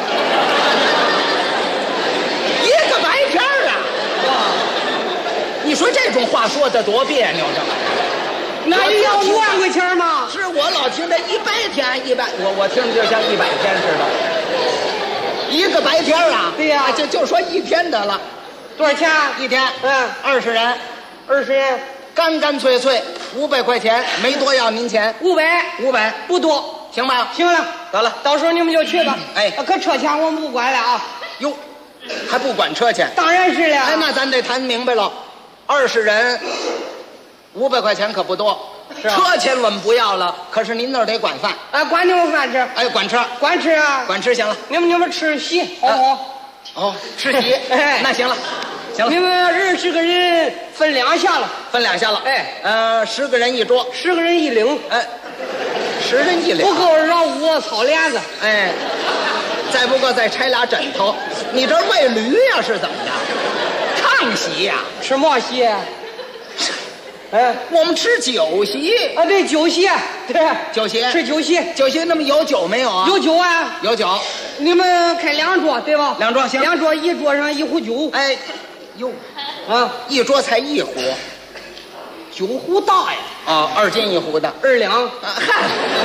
一个白天啊！你说这种话说的多别扭，这玩意儿。 那你要5万块钱吗？ 是我老听这100天100，我听着就像100天似的。一个白天啊？ 对呀， 就说1天得了。 多少钱 ？1天？20人 ，20人。 干脆500块钱，没多要您钱。500 不多， 行吧？ 行了， 得了， 到时候你们就去吧。 哎， 可车钱我们不管了啊。 哟，还不管车钱？ 当然是了。 哎，那咱得谈明白了，20人500块钱可不多。 是啊。 车钱我们不要了，可是您那儿得管饭。 哎，管你们饭吃。 哎，管吃。 管吃啊。 管吃行了。 你们吃席好不好？ 哦，吃席。哎，那行了。行了， 你们20个人分2下了， 分2下了。哎，10个人一桌 ，10个人一领。 哎，10人一领。 不够让我操帘子。 哎，再不够再拆俩枕头。你这喂驴呀是怎么着？炕席呀？ 吃嘛席？哎， 我们吃酒席啊，对，酒席，对， 酒席吃酒席， 酒席那么有酒没有啊？ 有酒啊， 有酒。 你们开2桌对吧 ？2桌行 ，2桌一桌上1壶酒。 哎，哟， 啊， 一桌才1壶 ，9壶大呀。 啊，2斤1壶的 ，2两。 嗨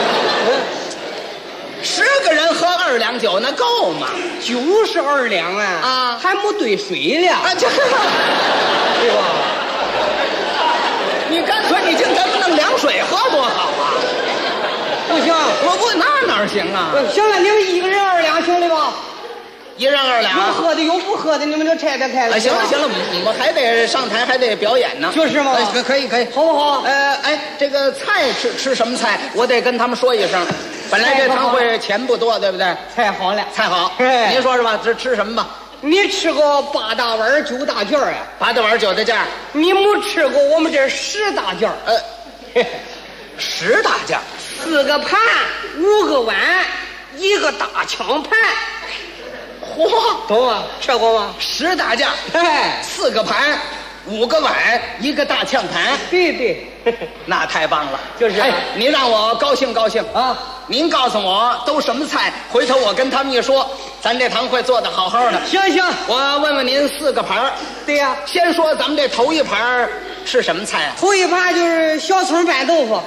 ，10个人喝2两酒那够吗？ 酒是2两啊， 啊， 还没兑水了啊，这对吧？ 你干脆你费劲，咱们弄凉水喝多好啊！ 不行， 我哪行啊？ 行了，你们1个人2两行了吧 ？1人2两， 有喝的有不喝的，你们就拆开了。 行了，我还得上台，还得表演呢。 就是嘛， 可以， 好不好？ 这个菜吃什么菜？我得跟他们说一声。本来这堂会钱不多，对不对？ 菜好了， 菜好。您说是吧？这吃什么吧？ 你吃过8大碗9大件呀 ？8大碗9大件， 你没吃过我们这10大件。 10大件 ，4个盘，5个碗，1个大枪盘。 嚯， 懂吗？吃过吗 ？10大件，4个盘，5个碗，1个大炝盘。 对， 那太棒了。 就是， 您让我高兴啊！您告诉我都什么菜，回头我跟他们一说，咱这堂会做得好好的。 行， 我问问您4个盘。 对呀， 先说咱们这头一盘是什么菜啊？ 头一盘就是小葱拌豆腐，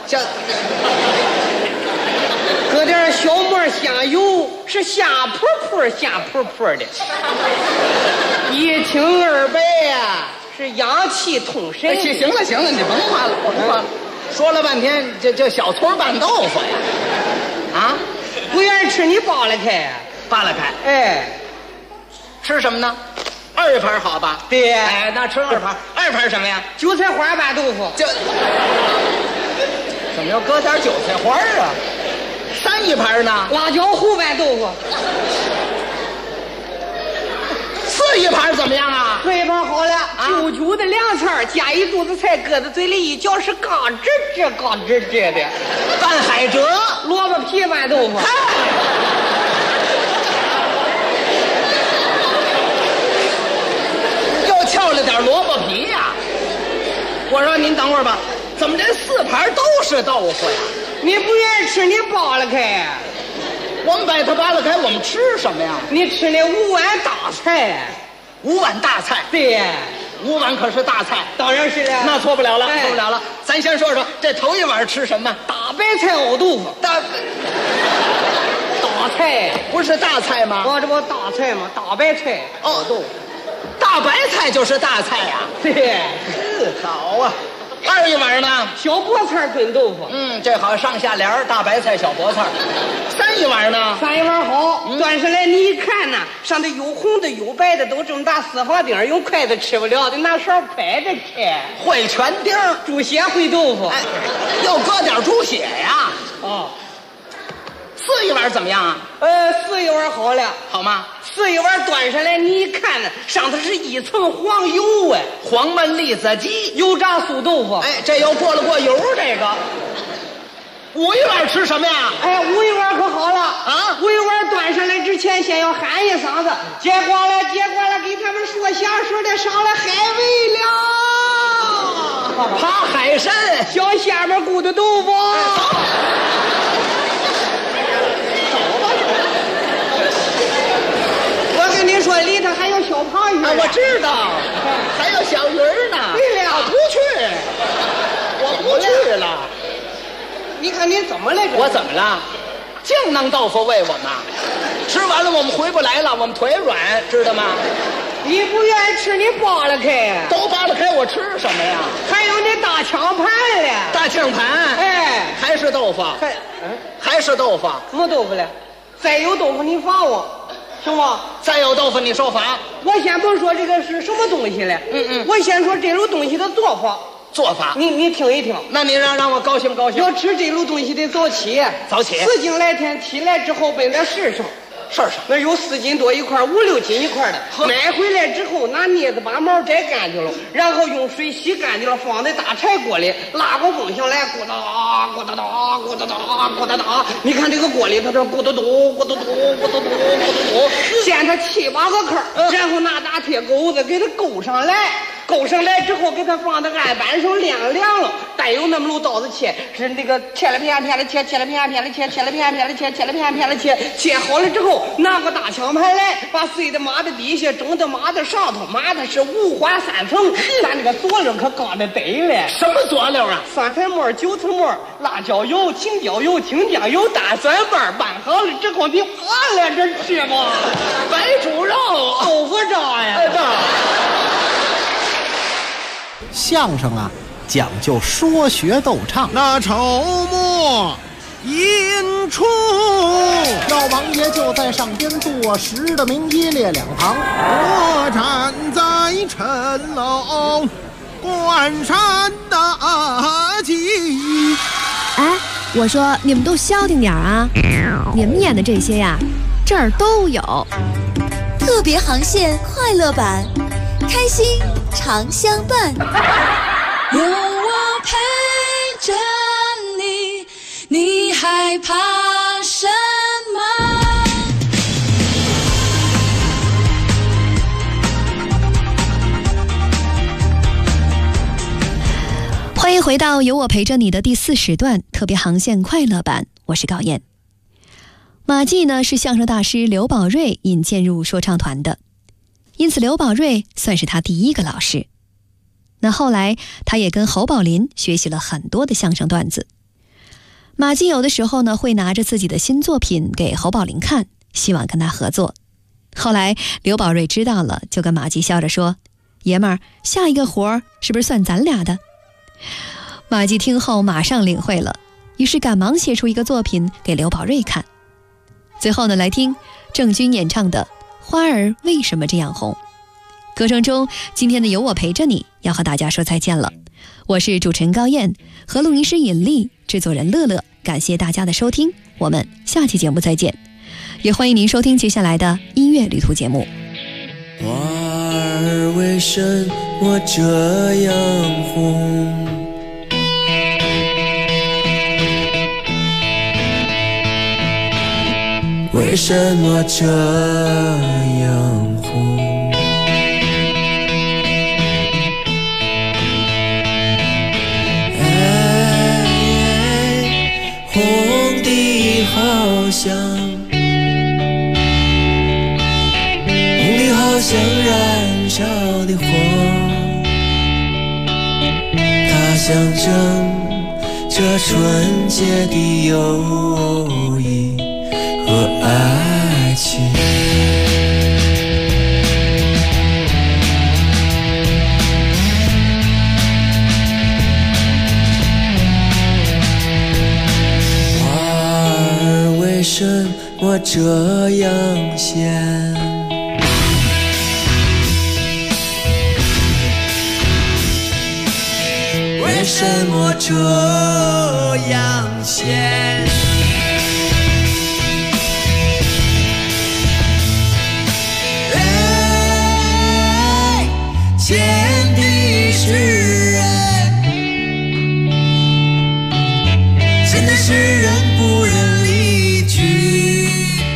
搁点小末香油，是香扑扑的。1清2白呀，是阳气通神。 行了，你甭夸了，说了半天这小葱拌豆腐呀，啊， 不愿意吃你扒拉开， 吃什么呢？2盘好吧？ 对， 那吃2盘。2盘什么呀？ 韭菜花拌豆腐。 怎么要搁点韭菜花啊？3一盘呢？ 辣椒糊拌豆腐。 4一盘怎么样啊 ？4一盘好了，9的凉菜，加一肚子菜，搁在嘴里一嚼是嘎吱吱的。 拌海蜇， 萝卜皮拌豆腐。 又翘了点萝卜皮呀！我说您等会儿吧，怎么这4盘都是豆腐呀？ 你不愿意吃，你扒拉开。 我们把它扒拉开，我们吃什么呀？ 你吃那5碗大菜。 5碗大菜， 对 ，5碗可是大菜， 当然是了， 那错不了了，错不了了。咱先说说这头一碗吃什么？ 大白菜熬豆腐。大菜不是大菜吗？ 这不大菜吗？大白菜熬豆腐， 大白菜就是大菜呀。 对， 好啊。2一碗呢？ 小菠菜炖豆腐。 这好，上下联，大白菜小菠菜。3一碗呢 ？3一碗好，端上来你一看呢，上头有红的有白的，都这么大4方丁，用筷子吃不了的，拿勺拍着吃。 烩全丁， 猪血烩豆腐， 又搁点猪血呀。4一碗怎么样啊 ？4一碗好了， 好吗 ？4一碗端上来，你一看呢，上头是1层黄油黄焖栗子鸡， 油炸素豆腐。 这又过油这个。5一碗吃什么呀 ？5一碗可好了啊！5一碗端上来之前，先要喊一嗓子，接过来，给他们说相声的上来海味了， 扒海参， 小下面咕的豆腐。我跟你说，里头还有小螃鱼。 我知道，还有小鱼呢。 对了， 我不去了。 你看你怎么了？ 我怎么了？净弄豆腐喂我们，吃完了我们回不来了，我们腿软，知道吗？ 你不愿意吃，你扒拉开。 都扒拉开，我吃什么呀？ 还有那大炝盘了。 大炝盘，还是豆腐？还是豆腐？ 什么豆腐了？再有豆腐你罚我，行吗？ 再有豆腐你受罚。 我先不说这个是什么东西了，我先说这种东西的做法。你听一听。 那你让我高兴高兴。 要吃这种东西得早起，4斤来天起来之后奔那市上，那有4斤多一块，5、6斤一块的，买回来之后拿镊子把毛摘干净了，然后用水洗干净了，放在大柴锅里，拉个风响来，咕哒哒咕哒哒咕哒哒咕哒哒。你看这个锅里头这咕嘟嘟咕嘟嘟咕嘟嘟咕嘟嘟，先它7、8个坑，然后拿大铁钩子给它勾上来。勾上来之后，给它放到案板上晾了，带有那么路刀子切，是那个切了片片的切，切了片片的切，切了片片的切，切了片片的切，切好了之后，拿个大枪盘来，把碎的码在底下，蒸的码在上头，码的是5花3层，咱这个佐料可刚的得了。 什么佐料啊？ 酸菜末、韭菜末、辣椒油、青椒油、青酱油、大蒜瓣，拌好了之后，你扒拉着吃吧。 白煮肉、 豆腐渣呀。 相声啊， 讲究说学逗唱。 那筹末引出， 老王爷就在上边坐实的名一列两旁， 我站在城楼观山大吉。 哎，我说你们都消停点啊！你们演的这些呀，这儿都有。 特别航线快乐版，开心常相伴。 有我陪着你，你害怕什么？ 欢迎回到有我陪着你的第4时段特别航线快乐版，我是高燕。马季呢是相声大师刘宝瑞引荐入说唱团的，因此刘宝瑞算是他第一个老师。那后来他也跟侯宝林学习了很多的相声段子。马季有的时候呢会拿着自己的新作品给侯宝林看，希望跟他合作。后来刘宝瑞知道了，就跟马季笑着说：“爷们儿，下一个活儿是不是算咱俩的？”马季听后马上领会了，于是赶忙写出一个作品给刘宝瑞看。最后呢，来听郑钧演唱的《花儿为什么这样红》。歌声中，今天的有我陪着你要和大家说再见了。我是主持人高燕，和录音师尹丽，制作人乐乐，感谢大家的收听，我们下期节目再见。也欢迎您收听接下来的音乐旅途节目。 花儿为什么这样红？为什么这样红？红的好像，红的好像燃烧的火，它象征着纯洁的友谊和爱情。为什么这样咸？为什么这样咸？咸的是人，咸的是人不忍离去，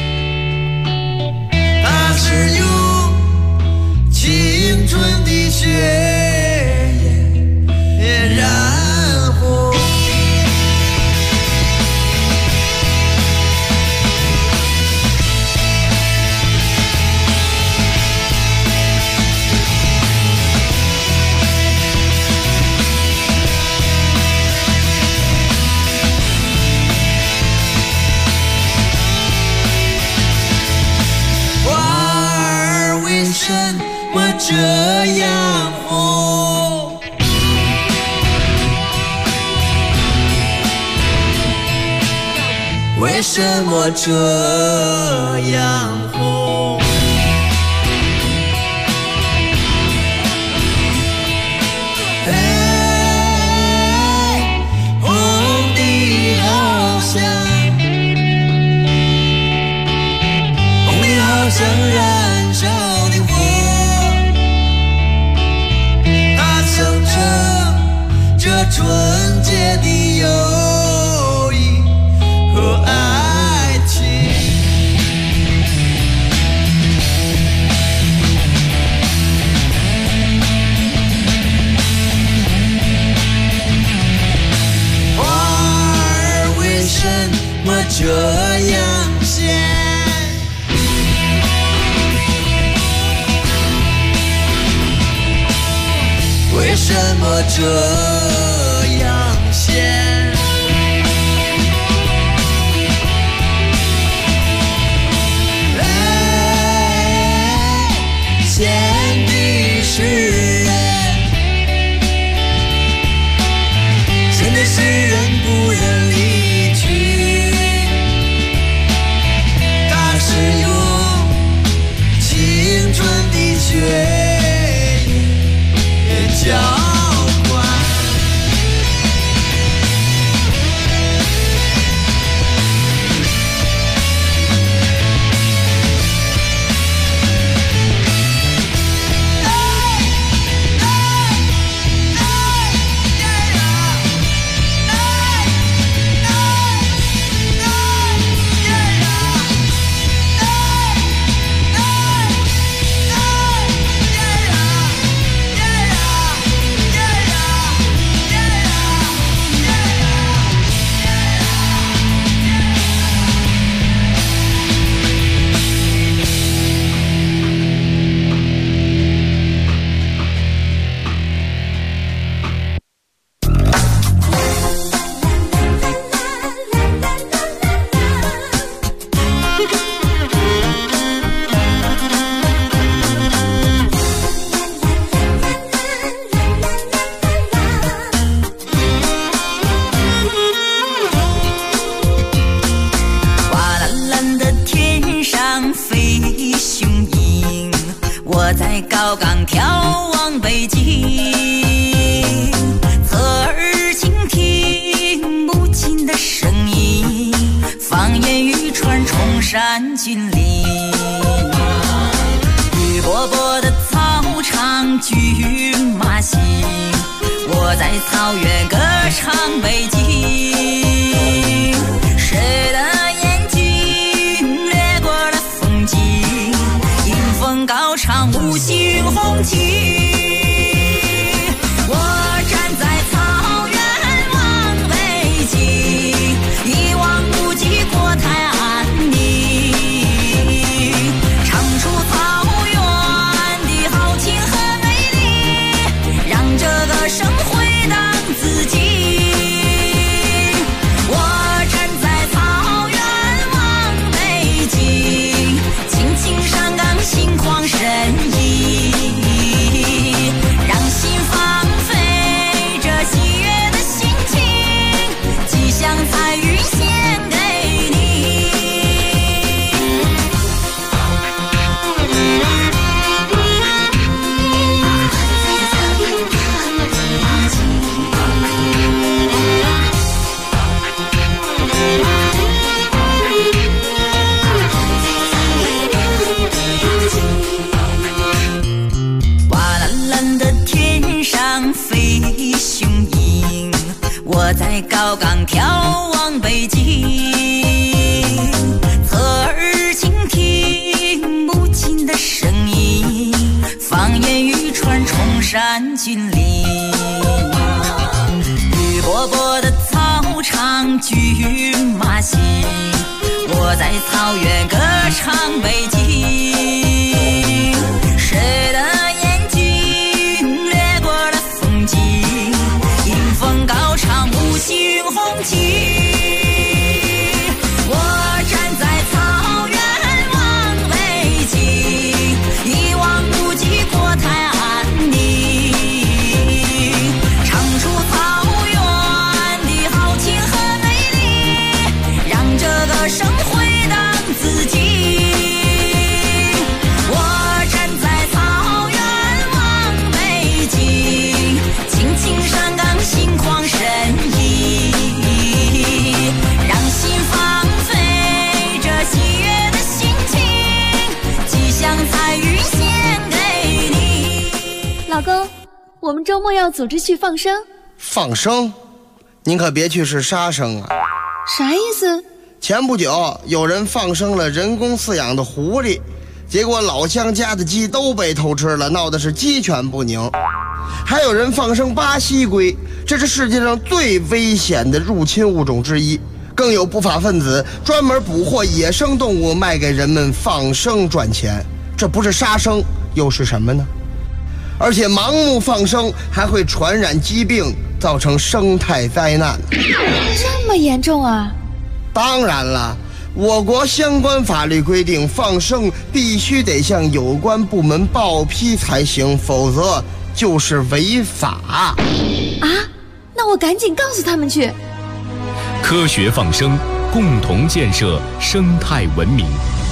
它是用青春的血液染红。为什么这样红？为什么这样红？红的好像，红的好像燃烧的火，它象征着纯洁的友谊和爱情。花儿为什么这样咸？为什么这样咸？咸的是人， 高岗眺望北京，侧耳倾听母亲的声音，放眼欲穿崇山峻岭。绿波波的草场骏马行，我在草原歌唱北京。谁的眼睛掠过了风景，迎风高唱五星红旗。我站在草原望北京，一望无际国泰安宁，唱出草原的豪情和美丽，让这个生回荡自己。我站在草原望北京，轻轻上岗心旷神怡，让心放飞这喜悦的心情，吉祥彩云献给你。瓦蓝蓝的天上飞雄鹰，我在高岗眺望北京，侧耳倾听母亲的声音，放眼欲穿崇山峻岭。绿波波的草场骏马行，我在草原歌唱北京。谁的眼睛掠过了风景，迎风高唱五星红旗。我站在草原望北京，一望无际国泰安宁，唱出草原的豪情和美丽，让这个生回荡自己。我站在草原望北京，轻轻上岗心旷神怡，让心放飞这喜悦的心情，吉祥彩云献给你。 老公，我们周末要组织去放生。 放生？您可别去是杀生啊！ 啥意思？ 前不久有人放生了人工饲养的狐狸，结果老乡家的鸡都被偷吃了，闹的是鸡犬不宁。还有人放生巴西龟，这是世界上最危险的入侵物种之一。更有不法分子专门捕获野生动物卖给人们放生赚钱，这不是杀生又是什么呢？而且盲目放生还会传染疾病，造成生态灾难。 这么严重啊？ 当然了，我国相关法律规定，放生必须得向有关部门报批才行，否则就是违法。 啊？那我赶紧告诉他们去。 科学放生，共同建设生态文明。